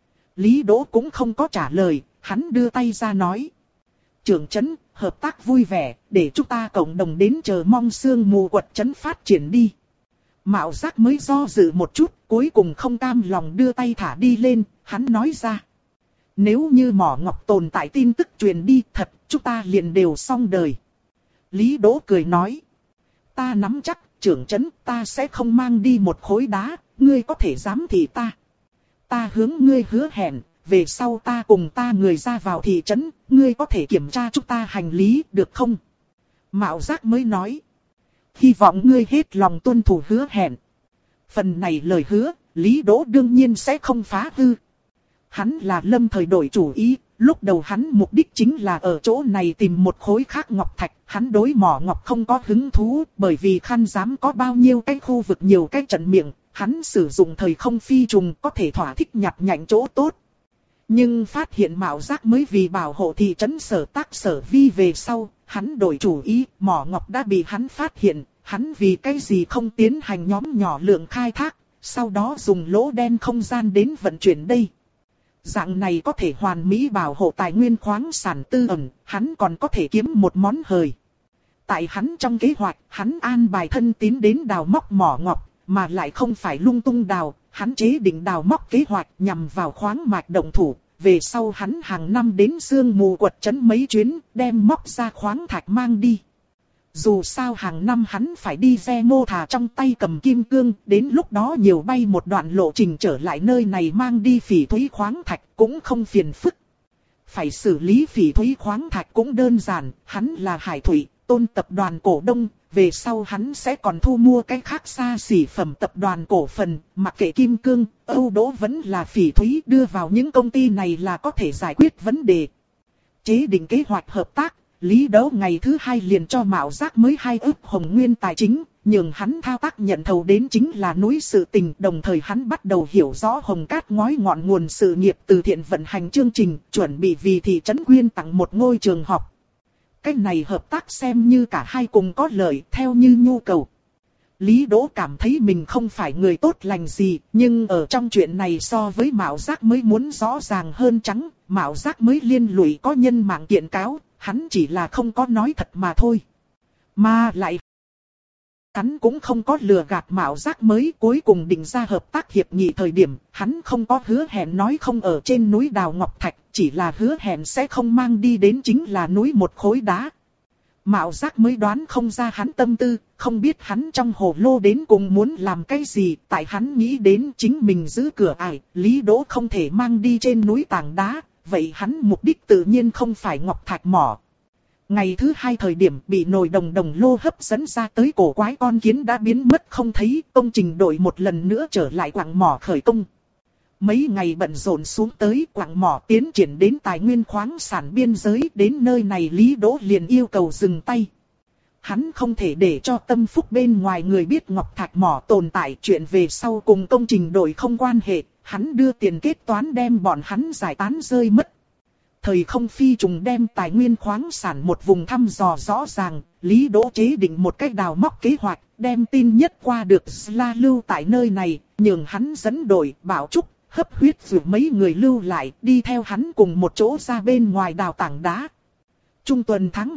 Lý Đỗ cũng không có trả lời, hắn đưa tay ra nói. Trưởng trấn, hợp tác vui vẻ, để chúng ta cộng đồng đến chờ mong sương mù quật trấn phát triển đi. Mạo Giác mới do dự một chút, cuối cùng không cam lòng đưa tay thả đi lên, hắn nói ra. Nếu như mỏ ngọc tồn tại tin tức truyền đi thật, chúng ta liền đều xong đời. Lý Đỗ cười nói. Ta nắm chắc, trưởng trấn, ta sẽ không mang đi một khối đá, ngươi có thể dám thì ta. Ta hướng ngươi hứa hẹn, về sau ta cùng ta người ra vào thị trấn, ngươi có thể kiểm tra chúng ta hành lý, được không? Mạo Giác mới nói. Hy vọng ngươi hết lòng tuân thủ hứa hẹn. Phần này lời hứa, Lý Đỗ đương nhiên sẽ không phá hư. Hắn là lâm thời đổi chủ ý, lúc đầu hắn mục đích chính là ở chỗ này tìm một khối khác ngọc thạch. Hắn đối mỏ ngọc không có hứng thú, bởi vì khăn giám có bao nhiêu cái khu vực nhiều cái trận miệng. Hắn sử dụng thời không phi trùng có thể thỏa thích nhặt nhạnh chỗ tốt. Nhưng phát hiện Mạo Giác mới vì bảo hộ thị trấn Sở Tác Sở Vi về sau, hắn đổi chủ ý, mỏ ngọc đã bị hắn phát hiện, hắn vì cái gì không tiến hành nhóm nhỏ lượng khai thác, sau đó dùng lỗ đen không gian đến vận chuyển đây. Dạng này có thể hoàn mỹ bảo hộ tài nguyên khoáng sản tư ẩn, hắn còn có thể kiếm một món hời. Tại hắn trong kế hoạch, hắn an bài thân tín đến đào móc mỏ ngọc, mà lại không phải lung tung đào, hắn chế định đào móc kế hoạch nhằm vào khoáng mạch động thủ. Về sau hắn hàng năm đến sương mù quật trấn mấy chuyến, đem móc ra khoáng thạch mang đi. Dù sao hàng năm hắn phải đi xe mô thà trong tay cầm kim cương, đến lúc đó nhiều bay một đoạn lộ trình trở lại nơi này mang đi phỉ thúy khoáng thạch cũng không phiền phức. Phải xử lý phỉ thúy khoáng thạch cũng đơn giản, hắn là Hải Thủy, Tôn tập đoàn cổ đông, về sau hắn sẽ còn thu mua cái khác xa xỉ phẩm tập đoàn cổ phần, mặc kệ kim cương, Âu Đỗ vẫn là phỉ thúy đưa vào những công ty này là có thể giải quyết vấn đề. Chế định kế hoạch hợp tác, Lý Đỗ ngày thứ hai liền cho Mạo Giác mới hai ức hồng nguyên tài chính, nhường hắn thao tác nhận thầu đến chính là núi sự tình, đồng thời hắn bắt đầu hiểu rõ Hồng Cát ngói ngọn nguồn sự nghiệp từ thiện vận hành chương trình, chuẩn bị vì thị trấn quyên tặng một ngôi trường học. Cái này hợp tác xem như cả hai cùng có lợi theo như nhu cầu. Lý Đỗ cảm thấy mình không phải người tốt lành gì, nhưng ở trong chuyện này so với Mạo Giác mới muốn rõ ràng hơn trắng, Mạo Giác mới liên lụy có nhân mạng kiện cáo, hắn chỉ là không có nói thật mà thôi. Mà lại, hắn cũng không có lừa gạt Mạo Giác mới cuối cùng định ra hợp tác hiệp nghị thời điểm, hắn không có hứa hẹn nói không ở trên núi đào ngọc thạch, chỉ là hứa hẹn sẽ không mang đi đến chính là núi một khối đá. Mạo Giác mới đoán không ra hắn tâm tư, không biết hắn trong hồ lô đến cùng muốn làm cái gì, tại hắn nghĩ đến chính mình giữ cửa ải, Lý Đỗ không thể mang đi trên núi tảng đá, vậy hắn mục đích tự nhiên không phải ngọc thạch mỏ. Ngày thứ hai thời điểm bị nồi đồng đồng lô hấp dẫn ra tới cổ quái con kiến đã biến mất không thấy, công trình đội một lần nữa trở lại quặng mỏ khởi công. Mấy ngày bận rộn xuống tới quặng mỏ tiến triển đến tài nguyên khoáng sản biên giới, đến nơi này Lý Đỗ liền yêu cầu dừng tay. Hắn không thể để cho tâm phúc bên ngoài người biết ngọc thạch mỏ tồn tại, chuyện về sau cùng công trình đội không quan hệ, hắn đưa tiền kết toán đem bọn hắn giải tán rơi mất. Thời không phi trùng đem tài nguyên khoáng sản một vùng thăm dò rõ ràng, Lý Đỗ chế định một cách đào móc kế hoạch, đem tin nhất qua được Sla lưu tại nơi này, nhường hắn dẫn đội, bảo trúc, hấp huyết dù mấy người lưu lại, đi theo hắn cùng một chỗ ra bên ngoài đào tảng đá. Trung tuần tháng mười,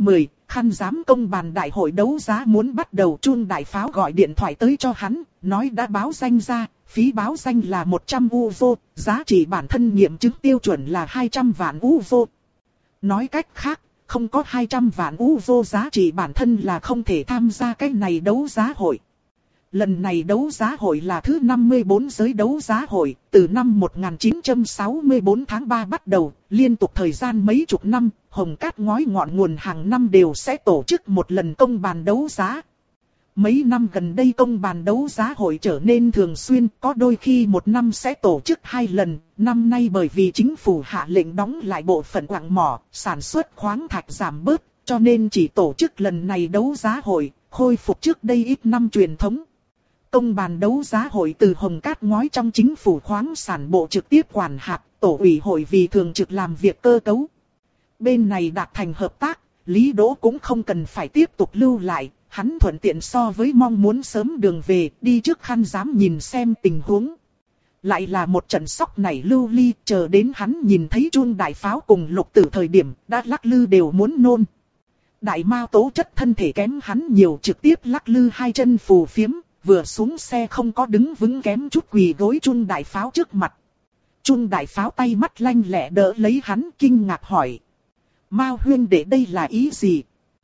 khăn giám công bàn đại hội đấu giá muốn bắt đầu. Chuông đại pháo gọi điện thoại tới cho hắn, nói đã báo danh ra, phí báo danh là một trăm u rô, giá trị bản thân nghiệm chứng tiêu chuẩn là hai trăm vạn u rô. Nói cách khác, không có hai trăm vạn u rô giá trị bản thân là không thể tham gia cái này đấu giá hội. Lần này đấu giá hội là thứ năm mươi bốn giới đấu giá hội, từ năm một nghìn chín trăm sáu mươi tư tháng ba bắt đầu, liên tục thời gian mấy chục năm, Hồng Cát ngói ngọn nguồn hàng năm đều sẽ tổ chức một lần công bàn đấu giá. Mấy năm gần đây công bàn đấu giá hội trở nên thường xuyên, có đôi khi một năm sẽ tổ chức hai lần. Năm nay bởi vì chính phủ hạ lệnh đóng lại bộ phận quặng mỏ, sản xuất khoáng thạch giảm bớt, cho nên chỉ tổ chức lần này đấu giá hội, khôi phục trước đây ít năm truyền thống. Công bàn đấu giá hội từ Hồng Cát ngói trong chính phủ khoáng sản bộ trực tiếp quản hạt, tổ ủy hội vì thường trực làm việc cơ cấu. Bên này đạt thành hợp tác, Lý Đỗ cũng không cần phải tiếp tục lưu lại, hắn thuận tiện so với mong muốn sớm đường về, đi trước khăn giám nhìn xem tình huống. Lại là một trận sóc nảy lưu ly, chờ đến hắn nhìn thấy chuông đại pháo cùng Lục Tử thời điểm, đã lắc lư đều muốn nôn. Đại Mao tố chất thân thể kém hắn nhiều, trực tiếp lắc lư hai chân phù phiếm. Vừa xuống xe không có đứng vững kém chút quỳ gối chuông đại pháo trước mặt. Chuông đại pháo tay mắt lanh lẹ đỡ lấy hắn, kinh ngạc hỏi. Mao huynh đệ đây là ý gì?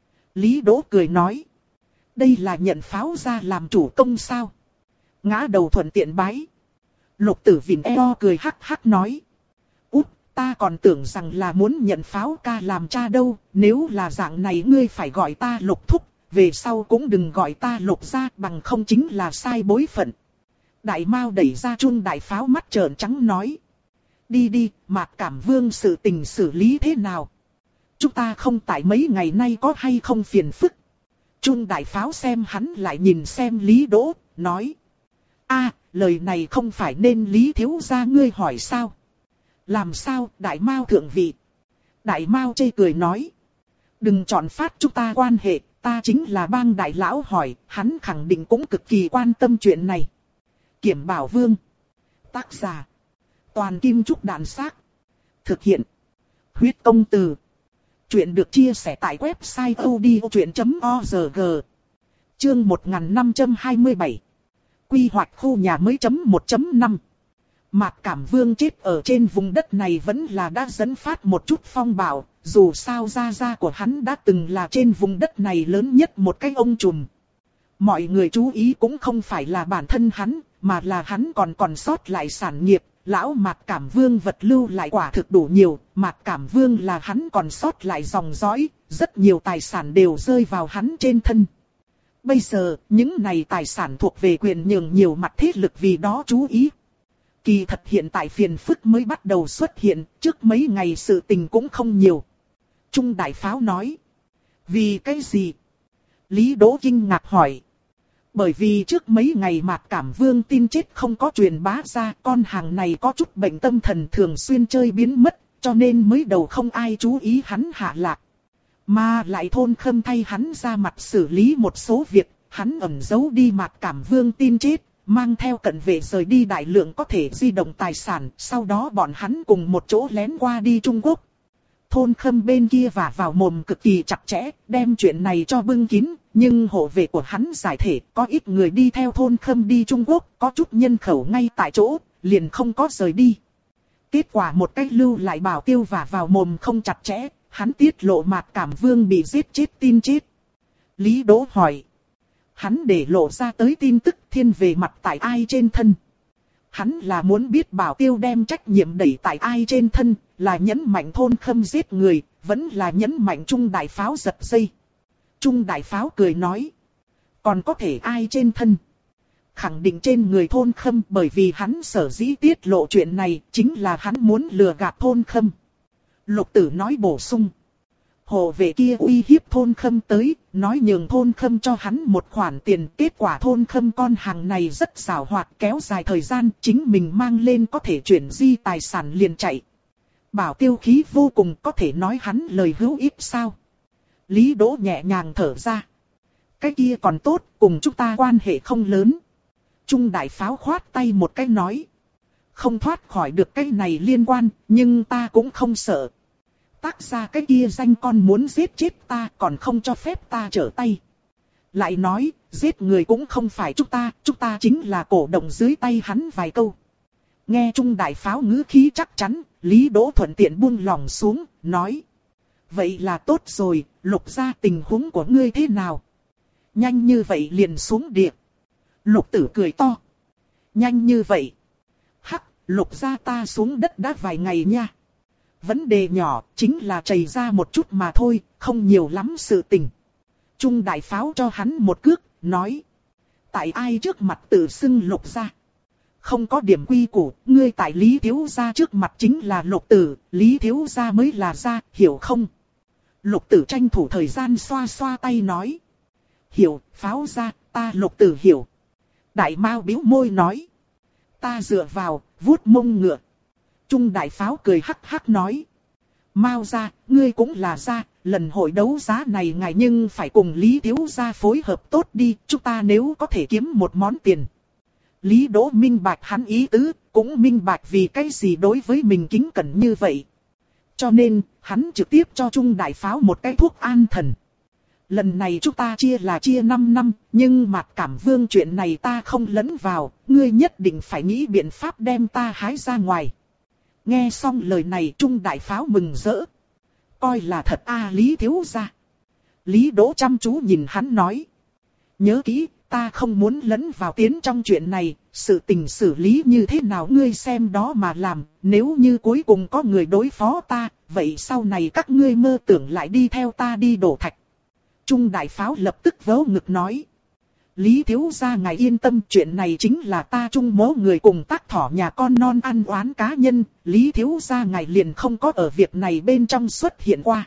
Lý Đỗ cười nói. Đây là nhận pháo ra làm chủ công sao? Ngã đầu thuận tiện bái. Lục Tử vịn eo cười hắc hắc nói. Út, ta còn tưởng rằng là muốn nhận pháo ca làm cha đâu. Nếu là dạng này ngươi phải gọi ta Lục thúc. Về sau cũng đừng gọi ta Lục gia, bằng không chính là sai bối phận. Đại Mao đẩy ra chuông đại pháo, mắt trợn trắng nói. Đi đi, Mạc Cảm Vương sự tình xử lý thế nào? Chúng ta không tại mấy ngày nay có hay không phiền phức? Chuông đại pháo xem hắn lại nhìn xem Lý Đỗ, nói. A, lời này không phải nên Lý thiếu gia ngươi hỏi sao? Làm sao, Đại Mao thượng vị? Đại Mao chê cười nói. Đừng chọn phát chúng ta quan hệ. Ta chính là bang đại lão hỏi, hắn khẳng định cũng cực kỳ quan tâm chuyện này. Kiểm Bảo Vương. Tác giả. Toàn Kim Trúc Đàn Xác. Thực hiện. Huyết Công Từ. Chuyện được chia sẻ tại website odchuyện chấm org. Chương một nghìn năm trăm hai mươi bảy. Quy hoạch khu nhà mới chấm một chấm năm. Mạc Cảm Vương chết ở trên vùng đất này vẫn là đã dẫn phát một chút phong bạo. Dù sao gia gia của hắn đã từng là trên vùng đất này lớn nhất một cái ông trùm. Mọi người chú ý cũng không phải là bản thân hắn, mà là hắn còn còn sót lại sản nghiệp. Lão Mạc Cảm Vương vật lưu lại quả thực đủ nhiều, Mạc Cảm Vương là hắn còn sót lại dòng dõi, rất nhiều tài sản đều rơi vào hắn trên thân. Bây giờ, những này tài sản thuộc về quyền nhường nhiều mặt thế lực vì đó chú ý. Kỳ thật hiện tại phiền phức mới bắt đầu xuất hiện, trước mấy ngày sự tình cũng không nhiều. Trung đại pháo nói. Vì cái gì? Lý Đỗ kinh ngạc hỏi. Bởi vì trước mấy ngày Mạc Cảm Vương tin chết không có truyền bá ra, con hàng này có chút bệnh tâm thần thường xuyên chơi biến mất, cho nên mới đầu không ai chú ý hắn hạ lạc. Mà lại thôn khâm thay hắn ra mặt xử lý một số việc, hắn ẩn giấu đi Mạc Cảm Vương tin chết, mang theo cận vệ rời đi đại lượng có thể di động tài sản, sau đó bọn hắn cùng một chỗ lén qua đi Trung Quốc. Thôn khâm bên kia vả vào mồm cực kỳ chặt chẽ, đem chuyện này cho bưng kín, nhưng hộ vệ của hắn giải thể, có ít người đi theo thôn khâm đi Trung Quốc, có chút nhân khẩu ngay tại chỗ, liền không có rời đi. Kết quả một cách lưu lại bảo tiêu vả vào mồm không chặt chẽ, hắn tiết lộ Mạc Cảm Vương bị giết chết tin chết. Lý Đỗ hỏi. Hắn để lộ ra tới tin tức thiên về mặt tại ai trên thân. Hắn là muốn biết bảo tiêu đem trách nhiệm đẩy tại ai trên thân, là nhấn mạnh thôn khâm giết người, vẫn là nhấn mạnh Trung đại pháo giật dây. Trung đại pháo cười nói. Còn có thể ai trên thân? Khẳng định trên người thôn khâm, bởi vì hắn sở dĩ tiết lộ chuyện này, chính là hắn muốn lừa gạt thôn khâm. Lục Tử nói bổ sung. Hộ vệ kia uy hiếp thôn khâm tới, nói nhường thôn khâm cho hắn một khoản tiền. Kết quả thôn khâm con hàng này rất xảo hoạt, kéo dài thời gian, chính mình mang lên có thể chuyển di tài sản liền chạy. Bảo tiêu khí vô cùng, có thể nói hắn lời hữu ích sao? Lý Đỗ nhẹ nhàng thở ra. Cái kia còn tốt, cùng chúng ta quan hệ không lớn. Trung đại pháo khoát tay một cái nói. Không thoát khỏi được cái này liên quan, nhưng ta cũng không sợ. Tác gia cái kia danh con muốn giết chết ta còn không cho phép ta trở tay. Lại nói, giết người cũng không phải chúng ta, chúng ta chính là cổ động dưới tay hắn vài câu. Nghe Trung đại pháo ngữ khí chắc chắn, Lý Đỗ thuận tiện buông lòng xuống, nói. Vậy là tốt rồi, Lục gia tình huống của ngươi thế nào? Nhanh như vậy liền xuống địa. Lục tử cười to. Nhanh như vậy. Hắc, Lục gia ta xuống đất đã vài ngày nha. Vấn đề nhỏ, chính là chảy ra một chút mà thôi, không nhiều lắm sự tình. Trung đại pháo cho hắn một cước, nói. Tại ai trước mặt tự xưng Lục gia? Không có điểm quy củ, ngươi tại Lý thiếu gia trước mặt chính là Lục tử, Lý thiếu gia mới là gia, hiểu không? Lục tử tranh thủ thời gian xoa xoa tay nói. Hiểu, pháo gia, ta Lục tử hiểu. Đại Mao bĩu môi nói. Ta dựa vào, vuốt mông ngựa. Trung đại pháo cười hắc hắc nói. Mao gia, ngươi cũng là gia, lần hội đấu giá này ngài nhưng phải cùng Lý thiếu gia phối hợp tốt đi, chúng ta nếu có thể kiếm một món tiền. Lý Đỗ minh bạch hắn ý tứ, cũng minh bạch vì cái gì đối với mình kính cẩn như vậy. Cho nên, hắn trực tiếp cho Trung đại pháo một cái thuốc an thần. Lần này chúng ta chia là chia năm năm, nhưng Mạt Cảm Vương chuyện này ta không lẫn vào, ngươi nhất định phải nghĩ biện pháp đem ta hái ra ngoài. Nghe xong lời này Trung đại pháo mừng rỡ. Coi là thật a à, Lý thiếu gia. Lý Đỗ chăm chú nhìn hắn nói. Nhớ kỹ, ta không muốn lẫn vào tiến trong chuyện này, sự tình xử lý như thế nào ngươi xem đó mà làm, nếu như cuối cùng có người đối phó ta, vậy sau này các ngươi mơ tưởng lại đi theo ta đi đổ thạch. Trung đại pháo lập tức vớ ngực nói. Lý thiếu gia ngài yên tâm, chuyện này chính là ta Trung mố người cùng tác thỏ nhà con non ăn oán cá nhân, Lý thiếu gia ngài liền không có ở việc này bên trong xuất hiện qua.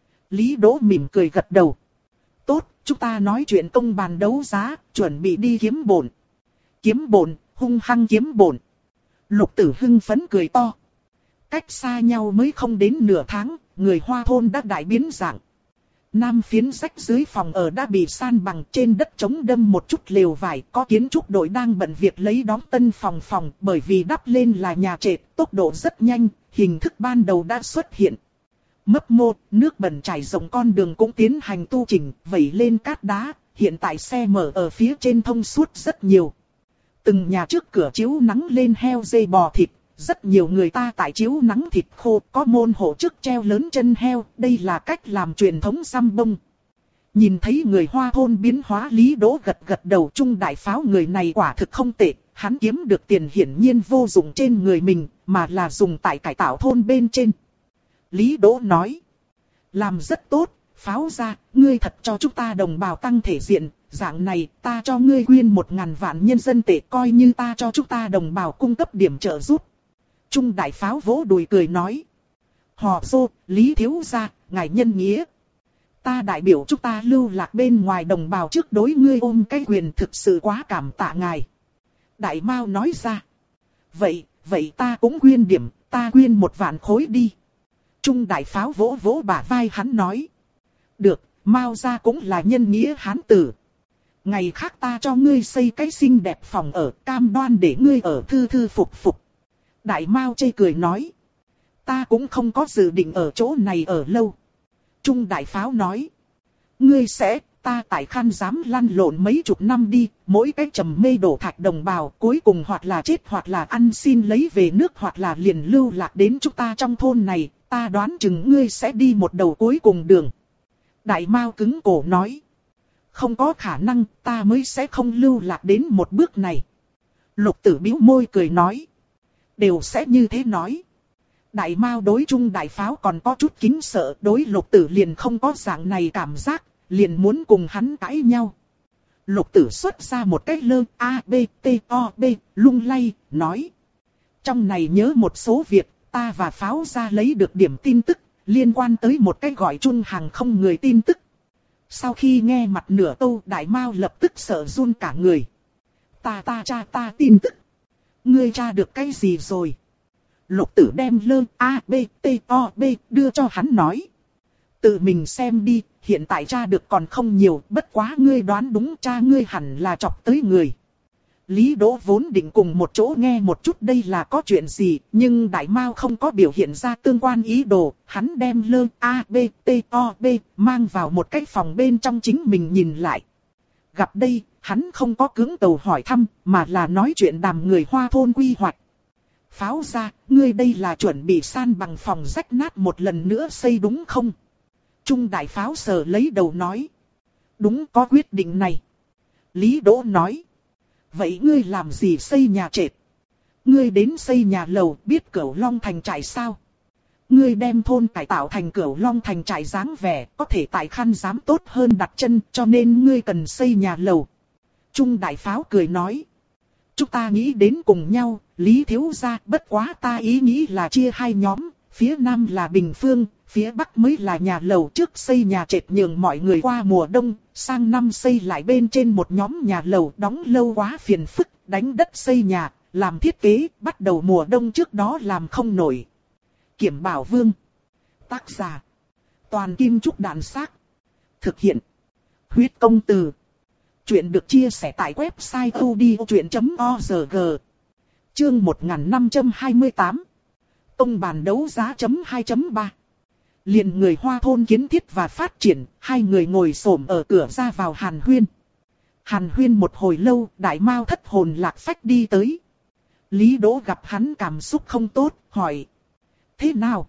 Lý Đỗ mỉm cười gật đầu. Tốt, chúng ta nói chuyện công bàn đấu giá, chuẩn bị đi kiếm bổn. Kiếm bổn, hung hăng kiếm bổn. Lục tử hưng phấn cười to. Cách xa nhau mới không đến nửa tháng, người Hoa thôn đã đại biến dạng. Nam phiến rách dưới phòng ở đã bị san bằng, trên đất trống đâm một chút lều vải, có kiến trúc đội đang bận việc lấy đóng tân phòng phòng, bởi vì đắp lên là nhà trệt, tốc độ rất nhanh, hình thức ban đầu đã xuất hiện. Mấp mô, nước bẩn chảy rộng con đường cũng tiến hành tu chỉnh, vẩy lên cát đá, hiện tại xe mở ở phía trên thông suốt rất nhiều. Từng nhà trước cửa chiếu nắng lên heo dê bò thịt. Rất nhiều người ta tại chiếu nắng thịt khô, có môn hộ trước treo lớn chân heo, đây là cách làm truyền thống xăm bông. Nhìn thấy người Hoa thôn biến hóa, Lý Đỗ gật gật đầu. Trung đại pháo người này quả thực không tệ, hắn kiếm được tiền hiển nhiên vô dụng trên người mình, mà là dùng tại cải tạo thôn bên trên. Lý Đỗ nói, làm rất tốt, pháo gia, ngươi thật cho chúng ta đồng bào tăng thể diện, dạng này ta cho ngươi quyên một ngàn vạn nhân dân tệ, coi như ta cho chúng ta đồng bào cung cấp điểm trợ giúp. Trung đại pháo vỗ đùi cười nói. Hò xô, Lý thiếu gia, ngài nhân nghĩa. Ta đại biểu chúng ta lưu lạc bên ngoài đồng bào trước đối ngươi ôm cái quyền, thực sự quá cảm tạ ngài. Đại Mao nói ra. Vậy, vậy ta cũng quyên điểm, ta quyên một vạn khối đi. Trung đại pháo vỗ vỗ bả vai hắn nói. Được, Mao gia cũng là nhân nghĩa hán tử. Ngày khác ta cho ngươi xây cái xinh đẹp phòng ở, cam đoan để ngươi ở thư thư phục phục. Đại Mao chê cười nói. Ta cũng không có dự định ở chỗ này ở lâu. Trung đại pháo nói. Ngươi sẽ, ta tại Khan dám lăn lộn mấy chục năm đi, mỗi cái trầm mê đổ thạch đồng bào, cuối cùng hoặc là chết hoặc là ăn xin lấy về nước hoặc là liền lưu lạc đến chúng ta trong thôn này, ta đoán chừng ngươi sẽ đi một đầu cuối cùng đường. Đại Mao cứng cổ nói. Không có khả năng, ta mới sẽ không lưu lạc đến một bước này. Lục tử bĩu môi cười nói. Đều sẽ như thế nói. Đại Mao đối Trung đại pháo còn có chút kính sợ, đối Lục tử liền không có dạng này cảm giác, liền muốn cùng hắn cãi nhau. Lục tử xuất ra một cái lơ A B T O B lung lay, nói. Trong này nhớ một số việc, ta và pháo gia lấy được điểm tin tức, liên quan tới một cái gọi Trung hàng không người tin tức. Sau khi nghe mặt nửa câu, Đại Mao lập tức sợ run cả người. Ta ta cha ta tin tức. Ngươi tra được cái gì rồi? Lục tử đem lơ A B T O B đưa cho hắn nói. Tự mình xem đi, hiện tại tra được còn không nhiều, bất quá ngươi đoán đúng, cha ngươi hẳn là chọc tới người. Lý Đỗ vốn định cùng một chỗ nghe một chút đây là có chuyện gì, nhưng Đại Mao không có biểu hiện ra tương quan ý đồ, hắn đem lơ A, B, T, O, B mang vào một cái phòng bên trong chính mình nhìn lại. Gặp đây, hắn không có cưỡng cầu hỏi thăm, mà là nói chuyện đàm người Hoa thôn quy hoạch. Pháo ra, ngươi đây là chuẩn bị san bằng phòng rách nát một lần nữa xây đúng không? Trung đại pháo sờ lấy đầu nói. Đúng, có quyết định này. Lý Đỗ nói. Vậy ngươi làm gì xây nhà trệt? Ngươi đến xây nhà lầu, biết Cửu Long thành trại sao? Ngươi đem thôn cải tạo thành Cửu Long thành trại dáng vẻ, có thể tại Khăn Giám tốt hơn đặt chân, cho nên ngươi cần xây nhà lầu. Trung đại pháo cười nói. Chúng ta nghĩ đến cùng nhau, Lý thiếu gia, bất quá ta ý nghĩ là chia hai nhóm, phía Nam là Bình Phương, phía Bắc mới là nhà lầu, trước xây nhà trệt nhường mọi người qua mùa đông, sang năm xây lại bên trên một nhóm nhà lầu, đóng lâu quá phiền phức, đánh đất xây nhà, làm thiết kế, bắt đầu mùa đông trước đó làm không nổi. Kiểm Bảo Vương. Tác giả. Toàn Kim Trúc Đạn Xác. Thực hiện. Huyết Công Từ. Chuyện được chia sẻ tại website odchuyện chấm org. Chương một nghìn năm trăm hai mươi tám. Tông bàn đấu giá chấm hai chấm ba. Liền người Hoa thôn kiến thiết và phát triển, hai người ngồi xổm ở cửa ra vào hàn huyên. Hàn huyên một hồi lâu, Đại Mao thất hồn lạc phách đi tới. Lý Đỗ gặp hắn cảm xúc không tốt, hỏi. Thế nào?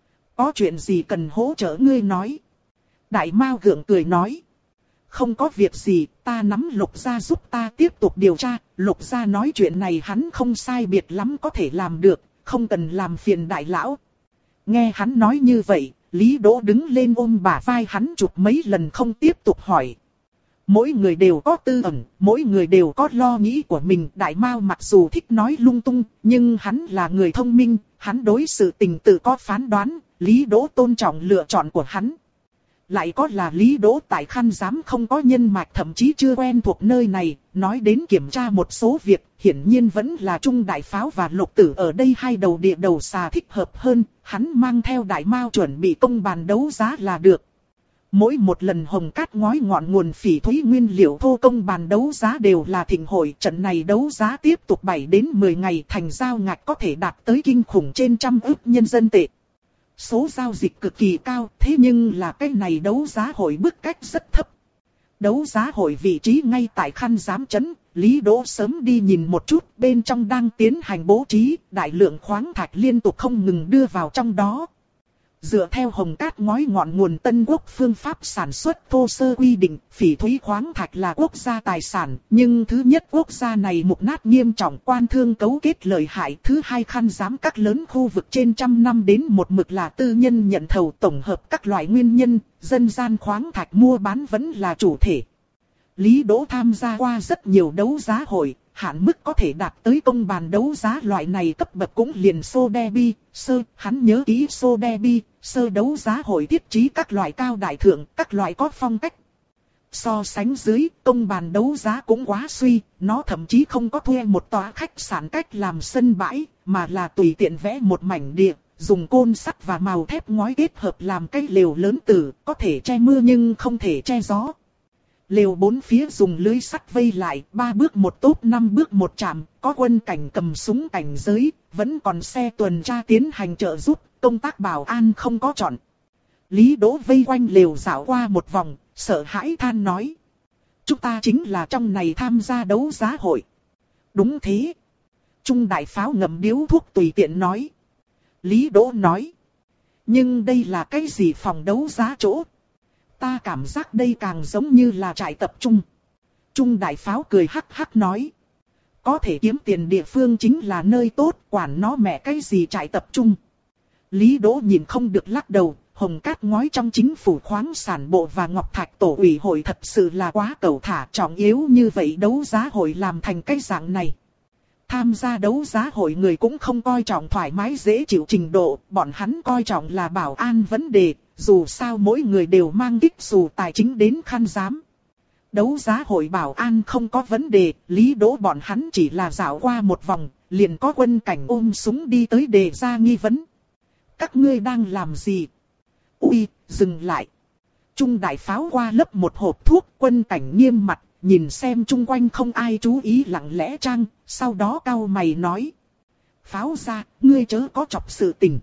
Có chuyện gì cần hỗ trợ ngươi nói? Đại Mao gượng cười nói. Không có việc gì, ta nắm Lục gia giúp ta tiếp tục điều tra. Lục gia nói chuyện này hắn không sai biệt lắm có thể làm được, không cần làm phiền đại lão. Nghe hắn nói như vậy, Lý Đỗ đứng lên ôm bả vai hắn chụp mấy lần không tiếp tục hỏi. Mỗi người đều có tư ẩn, mỗi người đều có lo nghĩ của mình. Đại Mao mặc dù thích nói lung tung, nhưng hắn là người thông minh, hắn đối sự tình tự có phán đoán, Lý Đỗ tôn trọng lựa chọn của hắn. Lại có là Lý Đỗ tại Khăn Giám không có nhân mạch, thậm chí chưa quen thuộc nơi này, nói đến kiểm tra một số việc, hiển nhiên vẫn là Trung đại pháo và Lục tử ở đây hai đầu địa đầu xà thích hợp hơn, hắn mang theo Đại Mao chuẩn bị công bàn đấu giá là được. Mỗi một lần Hồng Cát ngói ngọn nguồn phỉ thúy nguyên liệu thô công bàn đấu giá đều là thịnh hội, trận này đấu giá tiếp tục bảy đến mười ngày, thành giao ngạch có thể đạt tới kinh khủng trên trăm ức nhân dân tệ. Số giao dịch cực kỳ cao, thế nhưng là cái này đấu giá hội bức cách rất thấp. Đấu giá hội vị trí ngay tại Khăn Giám trấn, Lý Đỗ sớm đi nhìn một chút, bên trong đang tiến hành bố trí, đại lượng khoáng thạch liên tục không ngừng đưa vào trong đó. Dựa theo Hồng Cát ngói ngọn nguồn Tân Quốc phương pháp sản xuất thô sơ quy định, phỉ thúy khoáng thạch là quốc gia tài sản, nhưng thứ nhất quốc gia này mục nát nghiêm trọng, quan thương cấu kết lợi hại. Thứ hai, Khăn Giám các lớn khu vực trên trăm năm đến một mực là tư nhân nhận thầu, tổng hợp các loại nguyên nhân, dân gian khoáng thạch mua bán vẫn là chủ thể. Lý Đỗ tham gia qua rất nhiều đấu giá hội, hạn mức có thể đạt tới công bàn đấu giá loại này cấp bậc cũng liền Sotheby, sơ, hắn nhớ kỹ Sotheby, sơ đấu giá hội thiết trí các loại cao đại thượng, các loại có phong cách. So sánh dưới, công bàn đấu giá cũng quá suy, nó thậm chí không có thuê một tòa khách sạn cách làm sân bãi, mà là tùy tiện vẽ một mảnh địa, dùng côn sắt và màu thép ngói kết hợp làm cái lều lớn tử, có thể che mưa nhưng không thể che gió. Lều bốn phía dùng lưới sắt vây lại, ba bước một tốp, năm bước một trạm, có quân cảnh cầm súng cảnh giới, vẫn còn xe tuần tra tiến hành trợ giúp, công tác bảo an không có chọn. Lý Đỗ vây quanh lều dạo qua một vòng, sợ hãi than nói. Chúng ta chính là trong này tham gia đấu giá hội. Đúng thế. Trung đại pháo ngậm điếu thuốc tùy tiện nói. Lý Đỗ nói. Nhưng đây là cái gì phòng đấu giá chỗ? Ta cảm giác đây càng giống như là trại tập trung. Trung đại pháo cười hắc hắc nói. Có thể kiếm tiền địa phương chính là nơi tốt, quản nó mẹ cái gì trại tập trung. Lý Đỗ nhìn không được lắc đầu, Hồng Cát ngói trong chính phủ khoáng sản bộ và Ngọc Thạch tổ ủy hội thật sự là quá cẩu thả, trọng yếu như vậy đấu giá hội làm thành cái dạng này. Tham gia đấu giá hội người cũng không coi trọng thoải mái dễ chịu trình độ, bọn hắn coi trọng là bảo an vấn đề, dù sao mỗi người đều mang kích dù tài chính đến Khăn Giám. Đấu giá hội bảo an không có vấn đề, Lý Đỗ bọn hắn chỉ là dạo qua một vòng, liền có quân cảnh ôm súng đi tới đề ra nghi vấn. Các ngươi đang làm gì? Ui, dừng lại. Trung đại pháo qua lấp một hộp thuốc, quân cảnh nghiêm mặt, nhìn xem chung quanh không ai chú ý lặng lẽ chăng, sau đó cau mày nói. Pháo gia, ngươi chớ có chọc sự tình.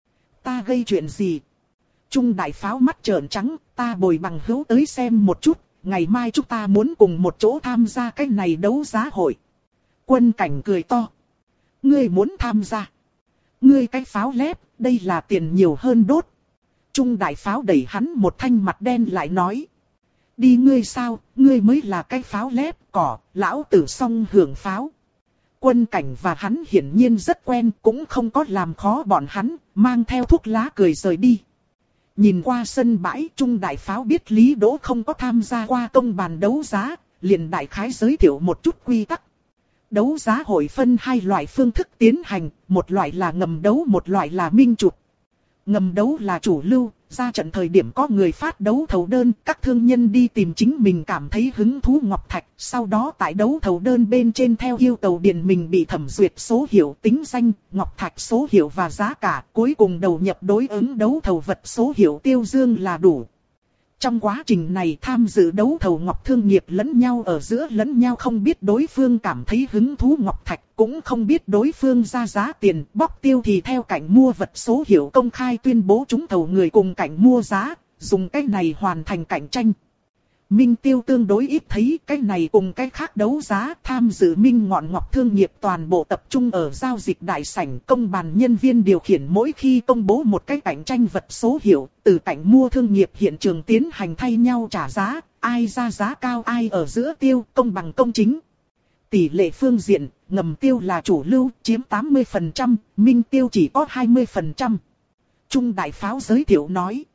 Ta gây chuyện gì? Trung đại pháo mắt trợn trắng, ta bồi bằng hữu tới xem một chút, ngày mai chúng ta muốn cùng một chỗ tham gia cái này đấu giá hội. Quân cảnh cười to. Ngươi muốn tham gia? Ngươi cái pháo lép, đây là tiền nhiều hơn đốt. Trung đại pháo đẩy hắn một thanh mặt đen lại nói. Đi ngươi sao, ngươi mới là cái pháo lép cỏ, lão tử song hưởng pháo. Quân cảnh và hắn hiển nhiên rất quen, cũng không có làm khó bọn hắn, mang theo thuốc lá cười rời đi. Nhìn qua sân bãi, Trung đại pháo biết Lý Đỗ không có tham gia qua công bàn đấu giá, liền đại khái giới thiệu một chút quy tắc. Đấu giá hội phân hai loại phương thức tiến hành, một loại là ngầm đấu, một loại là minh chụp. Ngầm đấu là chủ lưu, ra trận thời điểm có người phát đấu thầu đơn, các thương nhân đi tìm chính mình cảm thấy hứng thú ngọc thạch, sau đó tại đấu thầu đơn bên trên theo yêu cầu điền mình bị thẩm duyệt số hiệu tính danh, ngọc thạch số hiệu và giá cả, cuối cùng đầu nhập đối ứng đấu thầu vật số hiệu tiêu dương là đủ. Trong quá trình này tham dự đấu thầu ngọc thương nghiệp lẫn nhau ở giữa lẫn nhau không biết đối phương cảm thấy hứng thú ngọc thạch, cũng không biết đối phương ra giá tiền, bóc tiêu thì theo cạnh mua vật số hiệu công khai tuyên bố trúng thầu người cùng cạnh mua giá, dùng cách này hoàn thành cạnh tranh. Minh tiêu tương đối ít thấy cái này cùng cái khác đấu giá, tham dự minh ngọn ngọc thương nghiệp toàn bộ tập trung ở giao dịch đại sảnh, công bàn nhân viên điều khiển mỗi khi công bố một cái cạnh tranh vật số hiệu, từ cạnh mua thương nghiệp hiện trường tiến hành thay nhau trả giá, ai ra giá cao ai ở giữa tiêu, công bằng công chính. Tỷ lệ phương diện, ngầm tiêu là chủ lưu, chiếm tám mươi phần trăm, minh tiêu chỉ có hai mươi phần trăm. Trung đại pháo giới thiệu nói.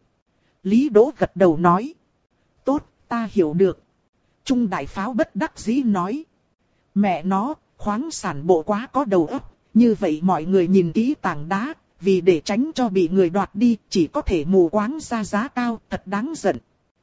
Lý Đỗ gật đầu nói. Tốt. Ta hiểu được. Trung đại pháo bất đắc dĩ nói. Mẹ nó, khoáng sản bộ quá có đầu óc, như vậy mọi người nhìn kỹ tảng đá, vì để tránh cho bị người đoạt đi, chỉ có thể mù quáng ra giá cao, thật đáng giận.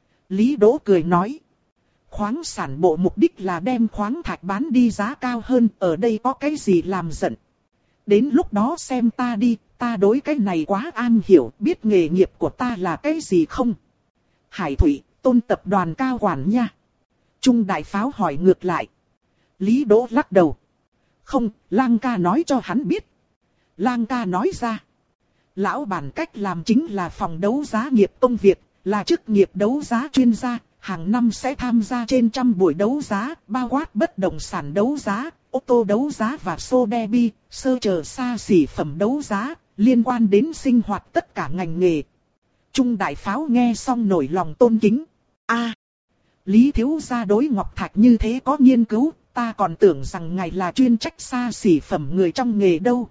Lý Đỗ cười nói. Khoáng sản bộ mục đích là đem khoáng thạch bán đi giá cao hơn, ở đây có cái gì làm giận. Đến lúc đó xem ta đi, ta đối cái này quá am hiểu, biết nghề nghiệp của ta là cái gì không? Hải Thủy. Tôn tập đoàn cao quản nha. Trung đại pháo hỏi ngược lại. Lý Đỗ lắc đầu. Không, Lang ca nói cho hắn biết. Lang ca nói ra. Lão bản cách làm chính là phòng đấu giá nghiệp công việc, là chức nghiệp đấu giá chuyên gia, hàng năm sẽ tham gia trên trăm buổi đấu giá, bao quát bất động sản đấu giá, ô tô đấu giá và Sotheby, sơ chờ xa xỉ phẩm đấu giá, liên quan đến sinh hoạt tất cả ngành nghề. Trung đại pháo nghe xong nổi lòng tôn kính. A, à, Lý thiếu gia đối ngọc thạch như thế có nghiên cứu, ta còn tưởng rằng ngài là chuyên trách xa xỉ phẩm người trong nghề đâu.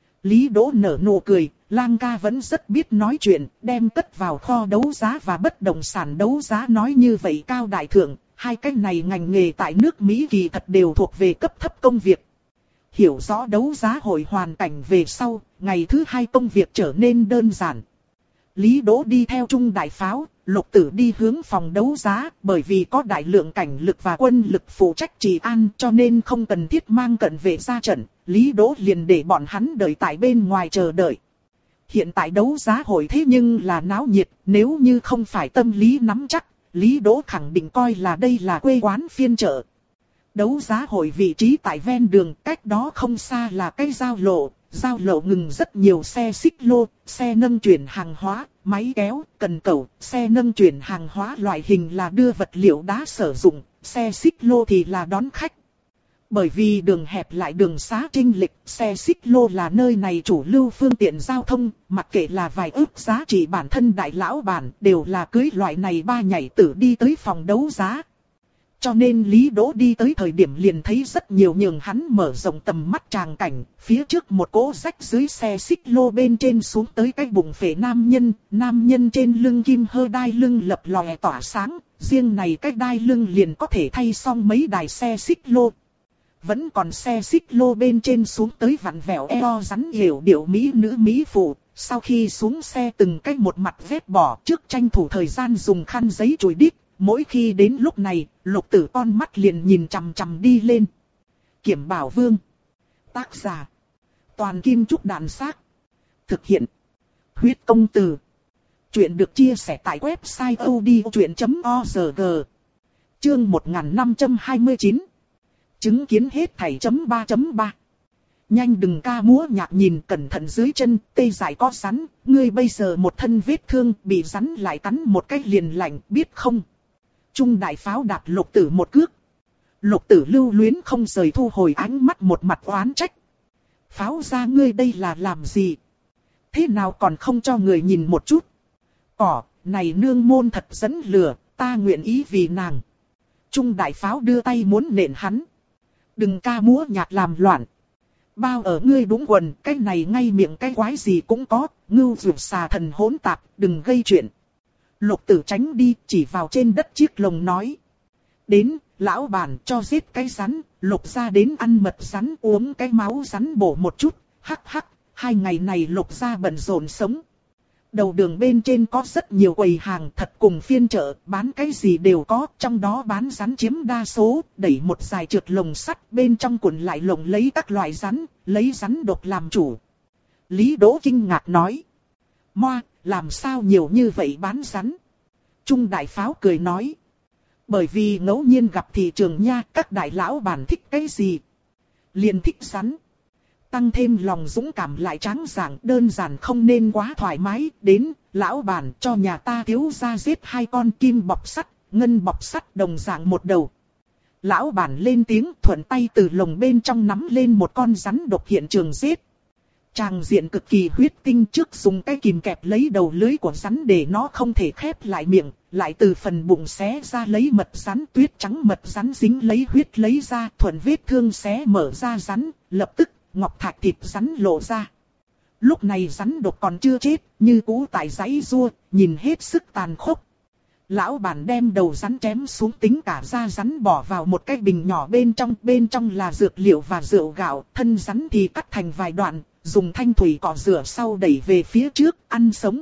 Lý Đỗ nở nụ cười, Lang ca vẫn rất biết nói chuyện, đem cất vào kho đấu giá và bất động sản đấu giá nói như vậy cao đại thượng, hai cái này ngành nghề tại nước Mỹ kỳ thật đều thuộc về cấp thấp công việc. Hiểu rõ đấu giá hội hoàn cảnh về sau, ngày thứ hai công việc trở nên đơn giản. Lý Đỗ đi theo Trung đại pháo, Lục Tử đi hướng phòng đấu giá, bởi vì có đại lượng cảnh lực và quân lực phụ trách trì an cho nên không cần thiết mang cận vệ ra trận, Lý Đỗ liền để bọn hắn đợi tại bên ngoài chờ đợi. Hiện tại đấu giá hội thế nhưng là náo nhiệt, nếu như không phải tâm lý nắm chắc, Lý Đỗ khẳng định coi là đây là quê quán phiên chợ. Đấu giá hội vị trí tại ven đường, cách đó không xa là cái giao lộ. Giao lộ ngừng rất nhiều xe xích lô, xe nâng chuyển hàng hóa, máy kéo, cần cẩu, xe nâng chuyển hàng hóa loại hình là đưa vật liệu đá sử dụng, xe xích lô thì là đón khách. Bởi vì đường hẹp lại đường xá trinh lịch, xe xích lô là nơi này chủ lưu phương tiện giao thông, mặc kệ là vài ước giá trị bản thân đại lão bản, đều là cưới loại này ba nhảy tử đi tới phòng đấu giá. Cho nên Lý Đỗ đi tới thời điểm liền thấy rất nhiều nhường hắn mở rộng tầm mắt tràng cảnh, phía trước một cỗ rách dưới xe xích lô bên trên xuống tới cái bụng phệ nam nhân, nam nhân trên lưng kim hơ đai lưng lập lòe tỏa sáng, riêng này cái đai lưng liền có thể thay xong mấy đài xe xích lô. Vẫn còn xe xích lô bên trên xuống tới vặn vẹo eo rắn hiểu điệu mỹ nữ mỹ phụ, sau khi xuống xe từng cái một mặt vết bỏ trước tranh thủ thời gian dùng khăn giấy chùi đít. Mỗi khi đến lúc này, Lục Tử con mắt liền nhìn chằm chằm đi lên. Kiểm Bảo Vương. Tác giả. Toàn Kim Trúc Đạn Xác. Thực hiện. Huyết Công Từ. Chuyện được chia sẻ tại website odchuyện chấm org. Chương một nghìn năm trăm hai mươi chín. Chứng kiến hết thảy chấm ba chấm ba. Nhanh đừng ca múa nhạc, nhìn cẩn thận dưới chân, tê dại có rắn, ngươi bây giờ một thân vết thương, bị rắn lại cắn một cách liền lạnh, biết không? Trung đại pháo đạp Lục Tử một cước. Lục Tử lưu luyến không rời, thu hồi ánh mắt, một mặt oán trách. Pháo gia, ngươi đây là làm gì? Thế nào còn không cho người nhìn một chút? Cỏ, này nương môn thật dẫn lừa, ta nguyện ý vì nàng. Trung đại pháo đưa tay muốn nện hắn. Đừng ca múa nhạc làm loạn. Bao ở ngươi đúng quần, cái này ngay miệng cái quái gì cũng có, ngưu dược xà thần hỗn tạp, đừng gây chuyện. Lục Tử tránh đi, chỉ vào trên đất chiếc lồng nói. Đến, lão bản cho giết cái rắn, Lục gia đến ăn mật rắn, uống cái máu rắn bổ một chút, hắc hắc, hai ngày này Lục gia bận rộn sống. Đầu đường bên trên có rất nhiều quầy hàng, thật cùng phiên chợ, bán cái gì đều có, trong đó bán rắn chiếm đa số, đẩy một dài trượt lồng sắt, bên trong cuộn lại lồng lấy các loại rắn, lấy rắn độc làm chủ. Lý Đỗ kinh ngạc nói. Moa, làm sao nhiều như vậy bán rắn? Trung đại pháo cười nói. Bởi vì ngẫu nhiên gặp thị trường nha, các đại lão bản thích cái gì? Liền thích rắn. Tăng thêm lòng dũng cảm lại tráng giản, đơn giản không nên quá thoải mái. Đến, lão bản cho nhà ta thiếu gia giết hai con kim bọc sắt, ngân bọc sắt đồng dạng một đầu. Lão bản lên tiếng, thuận tay từ lồng bên trong nắm lên một con rắn độc hiện trường giết. Tràng diện cực kỳ huyết tinh, trước dùng cái kìm kẹp lấy đầu lưới của rắn để nó không thể khép lại miệng, lại từ phần bụng xé ra lấy mật rắn, tuyết trắng mật rắn dính lấy huyết lấy ra, thuận vết thương xé mở ra rắn, lập tức ngọc thạch thịt rắn lộ ra. Lúc này rắn độc còn chưa chết, như cũ tại giãy giụa, nhìn hết sức tàn khốc. Lão bản đem đầu rắn chém xuống, tính cả da rắn bỏ vào một cái bình nhỏ bên trong, bên trong là dược liệu và rượu gạo, thân rắn thì cắt thành vài đoạn, dùng thanh thủy cọ rửa sau đẩy về phía trước, ăn sống.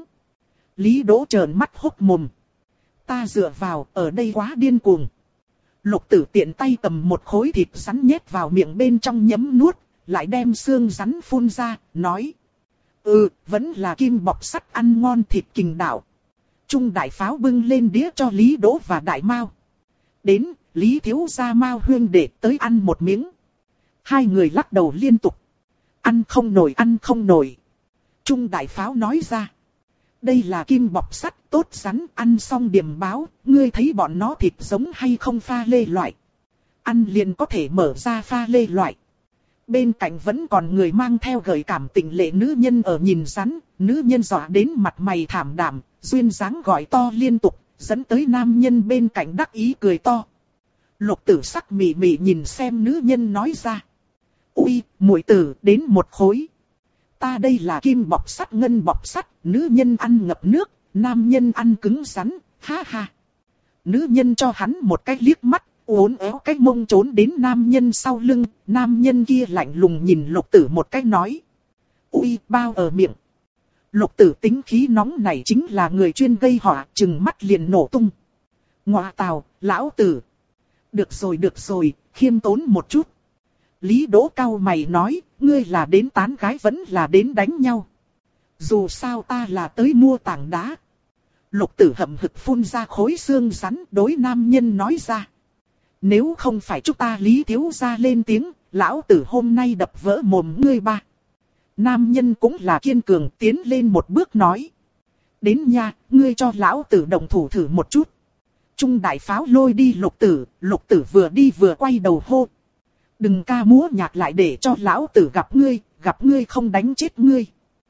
Lý Đỗ trợn mắt hốc mồm. Ta dựa vào, ở đây quá điên cuồng. Lục Tử tiện tay cầm một khối thịt rắn nhét vào miệng bên trong nhấm nuốt, lại đem xương rắn phun ra, nói. Ừ, vẫn là kim bọc sắt ăn ngon, thịt kình đạo. Trung đại pháo bưng lên đĩa cho Lý Đỗ và Đại Mao. Đến, Lý thiếu gia Mao huyên đệ tới ăn một miếng. Hai người lắc đầu liên tục. Ăn không nổi, ăn không nổi. Trung đại pháo nói ra. Đây là kim bọc sắt, tốt rắn, ăn xong điểm báo, ngươi thấy bọn nó thịt giống hay không pha lê loại. Ăn liền có thể mở ra pha lê loại. Bên cạnh vẫn còn người mang theo gợi cảm tình lệ nữ nhân ở nhìn rắn, nữ nhân dọa đến mặt mày thảm đạm, duyên dáng gọi to liên tục, dẫn tới nam nhân bên cạnh đắc ý cười to. Lục Tử sắc mị mị nhìn xem nữ nhân nói ra. Ui, muội tử, đến một khối. Ta đây là kim bọc sắt ngân bọc sắt, nữ nhân ăn ngập nước, nam nhân ăn cứng rắn, ha ha. Nữ nhân cho hắn một cái liếc mắt, uốn éo cái mông trốn đến nam nhân sau lưng, nam nhân kia lạnh lùng nhìn Lục Tử một cái nói. Ui, bao ở miệng. Lục Tử tính khí nóng này chính là người chuyên gây họa, chừng mắt liền nổ tung. Ngoa tào, lão tử. Được rồi được rồi, khiêm tốn một chút. Lý Đỗ cau mày nói, ngươi là đến tán gái vẫn là đến đánh nhau. Dù sao ta là tới mua tảng đá. Lục Tử hậm hực phun ra khối xương rắn, đối nam nhân nói ra. Nếu không phải chúng ta Lý thiếu gia lên tiếng, lão tử hôm nay đập vỡ mồm ngươi ba. Nam nhân cũng là kiên cường, tiến lên một bước nói. Đến nha, ngươi cho lão tử đồng thủ thử một chút. Trung đại pháo lôi đi Lục Tử, Lục Tử vừa đi vừa quay đầu hô. Đừng ca múa nhạc lại để cho lão tử gặp ngươi, gặp ngươi không đánh chết ngươi.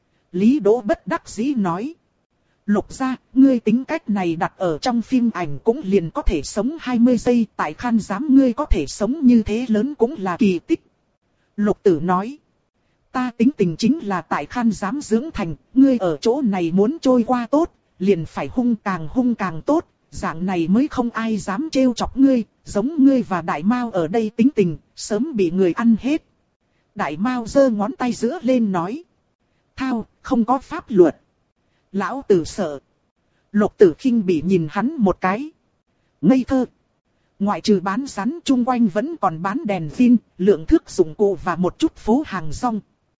Lý Đỗ bất đắc dĩ nói. Lục gia, ngươi tính cách này đặt ở trong phim ảnh cũng liền có thể sống hai mươi giây, tại Khan Giám ngươi có thể sống như thế lớn cũng là kỳ tích. Lục Tử nói. Ta tính tình chính là tại Khan Giám dưỡng thành, ngươi ở chỗ này muốn trôi qua tốt, liền phải hung càng hung càng tốt, dạng này mới không ai dám trêu chọc ngươi, giống ngươi và Đại Mao ở đây tính tình, sớm bị người ăn hết. Đại Mao giơ ngón tay giữa lên nói. Thao, không có pháp luật. Lão tử sợ. Lục Tử khinh bỉ nhìn hắn một cái. Ngây thơ. Ngoại trừ bán rắn chung quanh vẫn còn bán đèn pin, lượng thước dụng cụ và một chút phố hàng rong.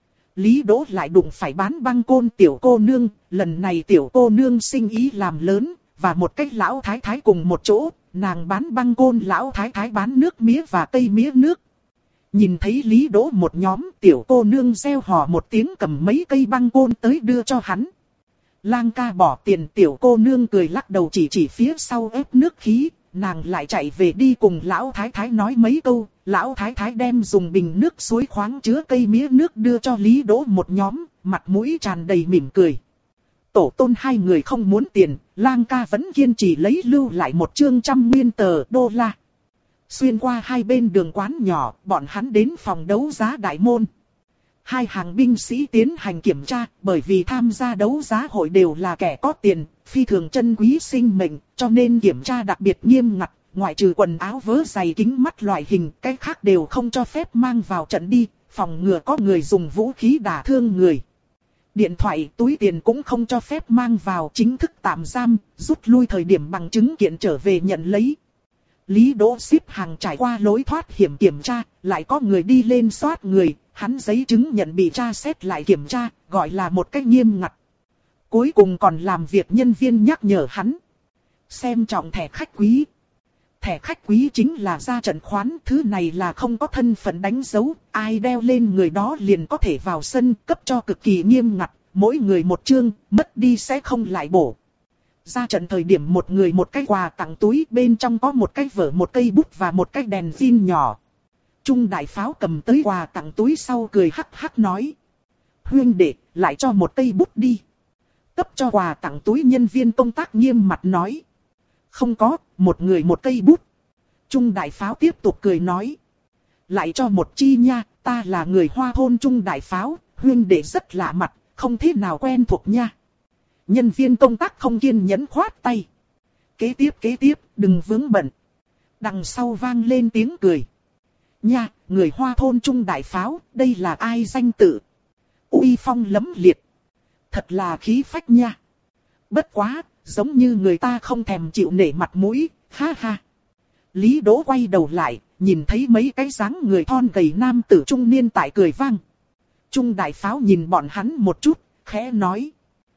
Lý Đỗ lại đụng phải bán băng côn tiểu cô nương, lần này tiểu cô nương sinh ý làm lớn, và một cái lão thái thái cùng một chỗ, nàng bán băng côn, lão thái thái bán nước mía và cây mía nước. Nhìn thấy Lý Đỗ một nhóm, tiểu cô nương reo hò một tiếng cầm mấy cây băng côn tới đưa cho hắn. Lang ca bỏ tiền, tiểu cô nương cười lắc đầu chỉ chỉ phía sau ép nước khí, nàng lại chạy về đi cùng lão thái thái nói mấy câu, lão thái thái đem dùng bình nước suối khoáng chứa cây mía nước đưa cho Lý Đỗ một nhóm, mặt mũi tràn đầy mỉm cười. Tổ tôn hai người không muốn tiền, Lang ca vẫn kiên trì lấy lưu lại một chương trăm nguyên tờ đô la. Xuyên qua hai bên đường quán nhỏ, bọn hắn đến phòng đấu giá đại môn. Hai hàng binh sĩ tiến hành kiểm tra, bởi vì tham gia đấu giá hội đều là kẻ có tiền, phi thường chân quý sinh mệnh, cho nên kiểm tra đặc biệt nghiêm ngặt, ngoại trừ quần áo vớ giày kính mắt loại hình, cái khác đều không cho phép mang vào trận đi, phòng ngừa có người dùng vũ khí đả thương người. Điện thoại, túi tiền cũng không cho phép mang vào, chính thức tạm giam, rút lui thời điểm bằng chứng kiện trở về nhận lấy. Lý Đỗ xếp hàng trải qua lối thoát hiểm kiểm tra, lại có người đi lên soát người, hắn giấy chứng nhận bị tra xét lại kiểm tra, gọi là một cách nghiêm ngặt. Cuối cùng còn làm việc nhân viên nhắc nhở hắn. Xem trọng thẻ khách quý. Thẻ khách quý chính là ra trận khoán, thứ này là không có thân phận đánh dấu, ai đeo lên người đó liền có thể vào sân, cấp cho cực kỳ nghiêm ngặt, mỗi người một chương, mất đi sẽ không lại bổ. Ra trận thời điểm một người một cái quà tặng túi, bên trong có một cái vở, một cây bút và một cái đèn pin nhỏ. Trung đại pháo cầm tới quà tặng túi sau cười hắc hắc nói. Huynh đệ, lại cho một cây bút đi. Cấp cho quà tặng túi nhân viên công tác nghiêm mặt nói. Không có, một người một cây bút. Trung đại pháo tiếp tục cười nói. Lại cho một chi nha, ta là người Hoa thôn Trung đại pháo, huynh đệ rất lạ mặt, không thế nào quen thuộc nha. Nhân viên công tác không kiên nhẫn khoát tay. Kế tiếp kế tiếp, đừng vướng bận. Đằng sau vang lên tiếng cười. Nha, người Hoa thôn Trung đại pháo, đây là ai danh tự? Uy phong lẫm liệt. Thật là khí phách nha. Bất quá, giống như người ta không thèm chịu nể mặt mũi, ha ha. Lý Đỗ quay đầu lại, nhìn thấy mấy cái dáng người thon gầy nam tử trung niên tại cười vang. Trung đại pháo nhìn bọn hắn một chút, khẽ nói.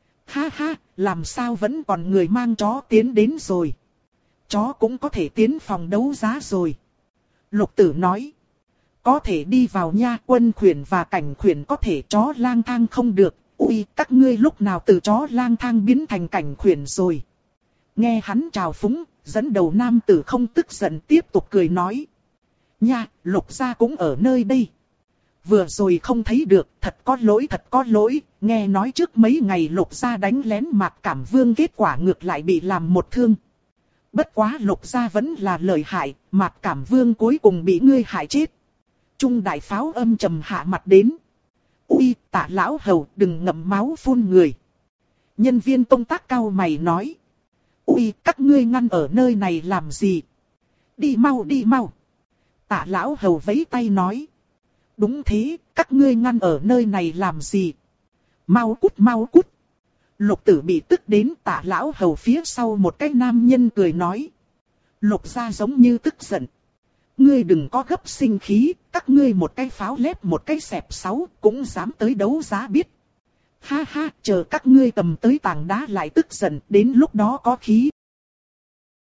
Ha ha, làm sao vẫn còn người mang chó tiến đến rồi. Chó cũng có thể tiến phòng đấu giá rồi. Lục tử nói. Có thể đi vào nha, quân khuyển và cảnh khuyển có thể, chó lang thang không được. Ui, các ngươi lúc nào từ chó lang thang biến thành cảnh khuyển rồi. Nghe hắn chào phúng, dẫn đầu nam tử không tức giận tiếp tục cười nói. Nha, Lục gia cũng ở nơi đây. Vừa rồi không thấy được, thật có lỗi thật có lỗi, nghe nói trước mấy ngày Lục gia đánh lén Mạc Cảm Vương, kết quả ngược lại bị làm một thương. Bất quá Lục gia vẫn là lợi hại, Mạc Cảm Vương cuối cùng bị ngươi hại chết. Trung đại pháo âm trầm hạ mặt đến. Ui, Tạ lão hầu, đừng ngậm máu phun người. Nhân viên công tác cau mày nói. Ui, các ngươi ngăn ở nơi này làm gì? Đi mau đi mau. Tạ lão hầu vẫy tay nói. Đúng thế, các ngươi ngăn ở nơi này làm gì? Mau cút mau cút. Lục tử bị tức đến, Tạ lão hầu phía sau một cái nam nhân cười nói. Lục gia giống như tức giận. Ngươi đừng có gấp sinh khí, các ngươi một cái pháo lép một cái xẹp sáu cũng dám tới đấu giá biết. Ha ha, chờ các ngươi cầm tới tảng đá lại tức giận, đến lúc đó có khí,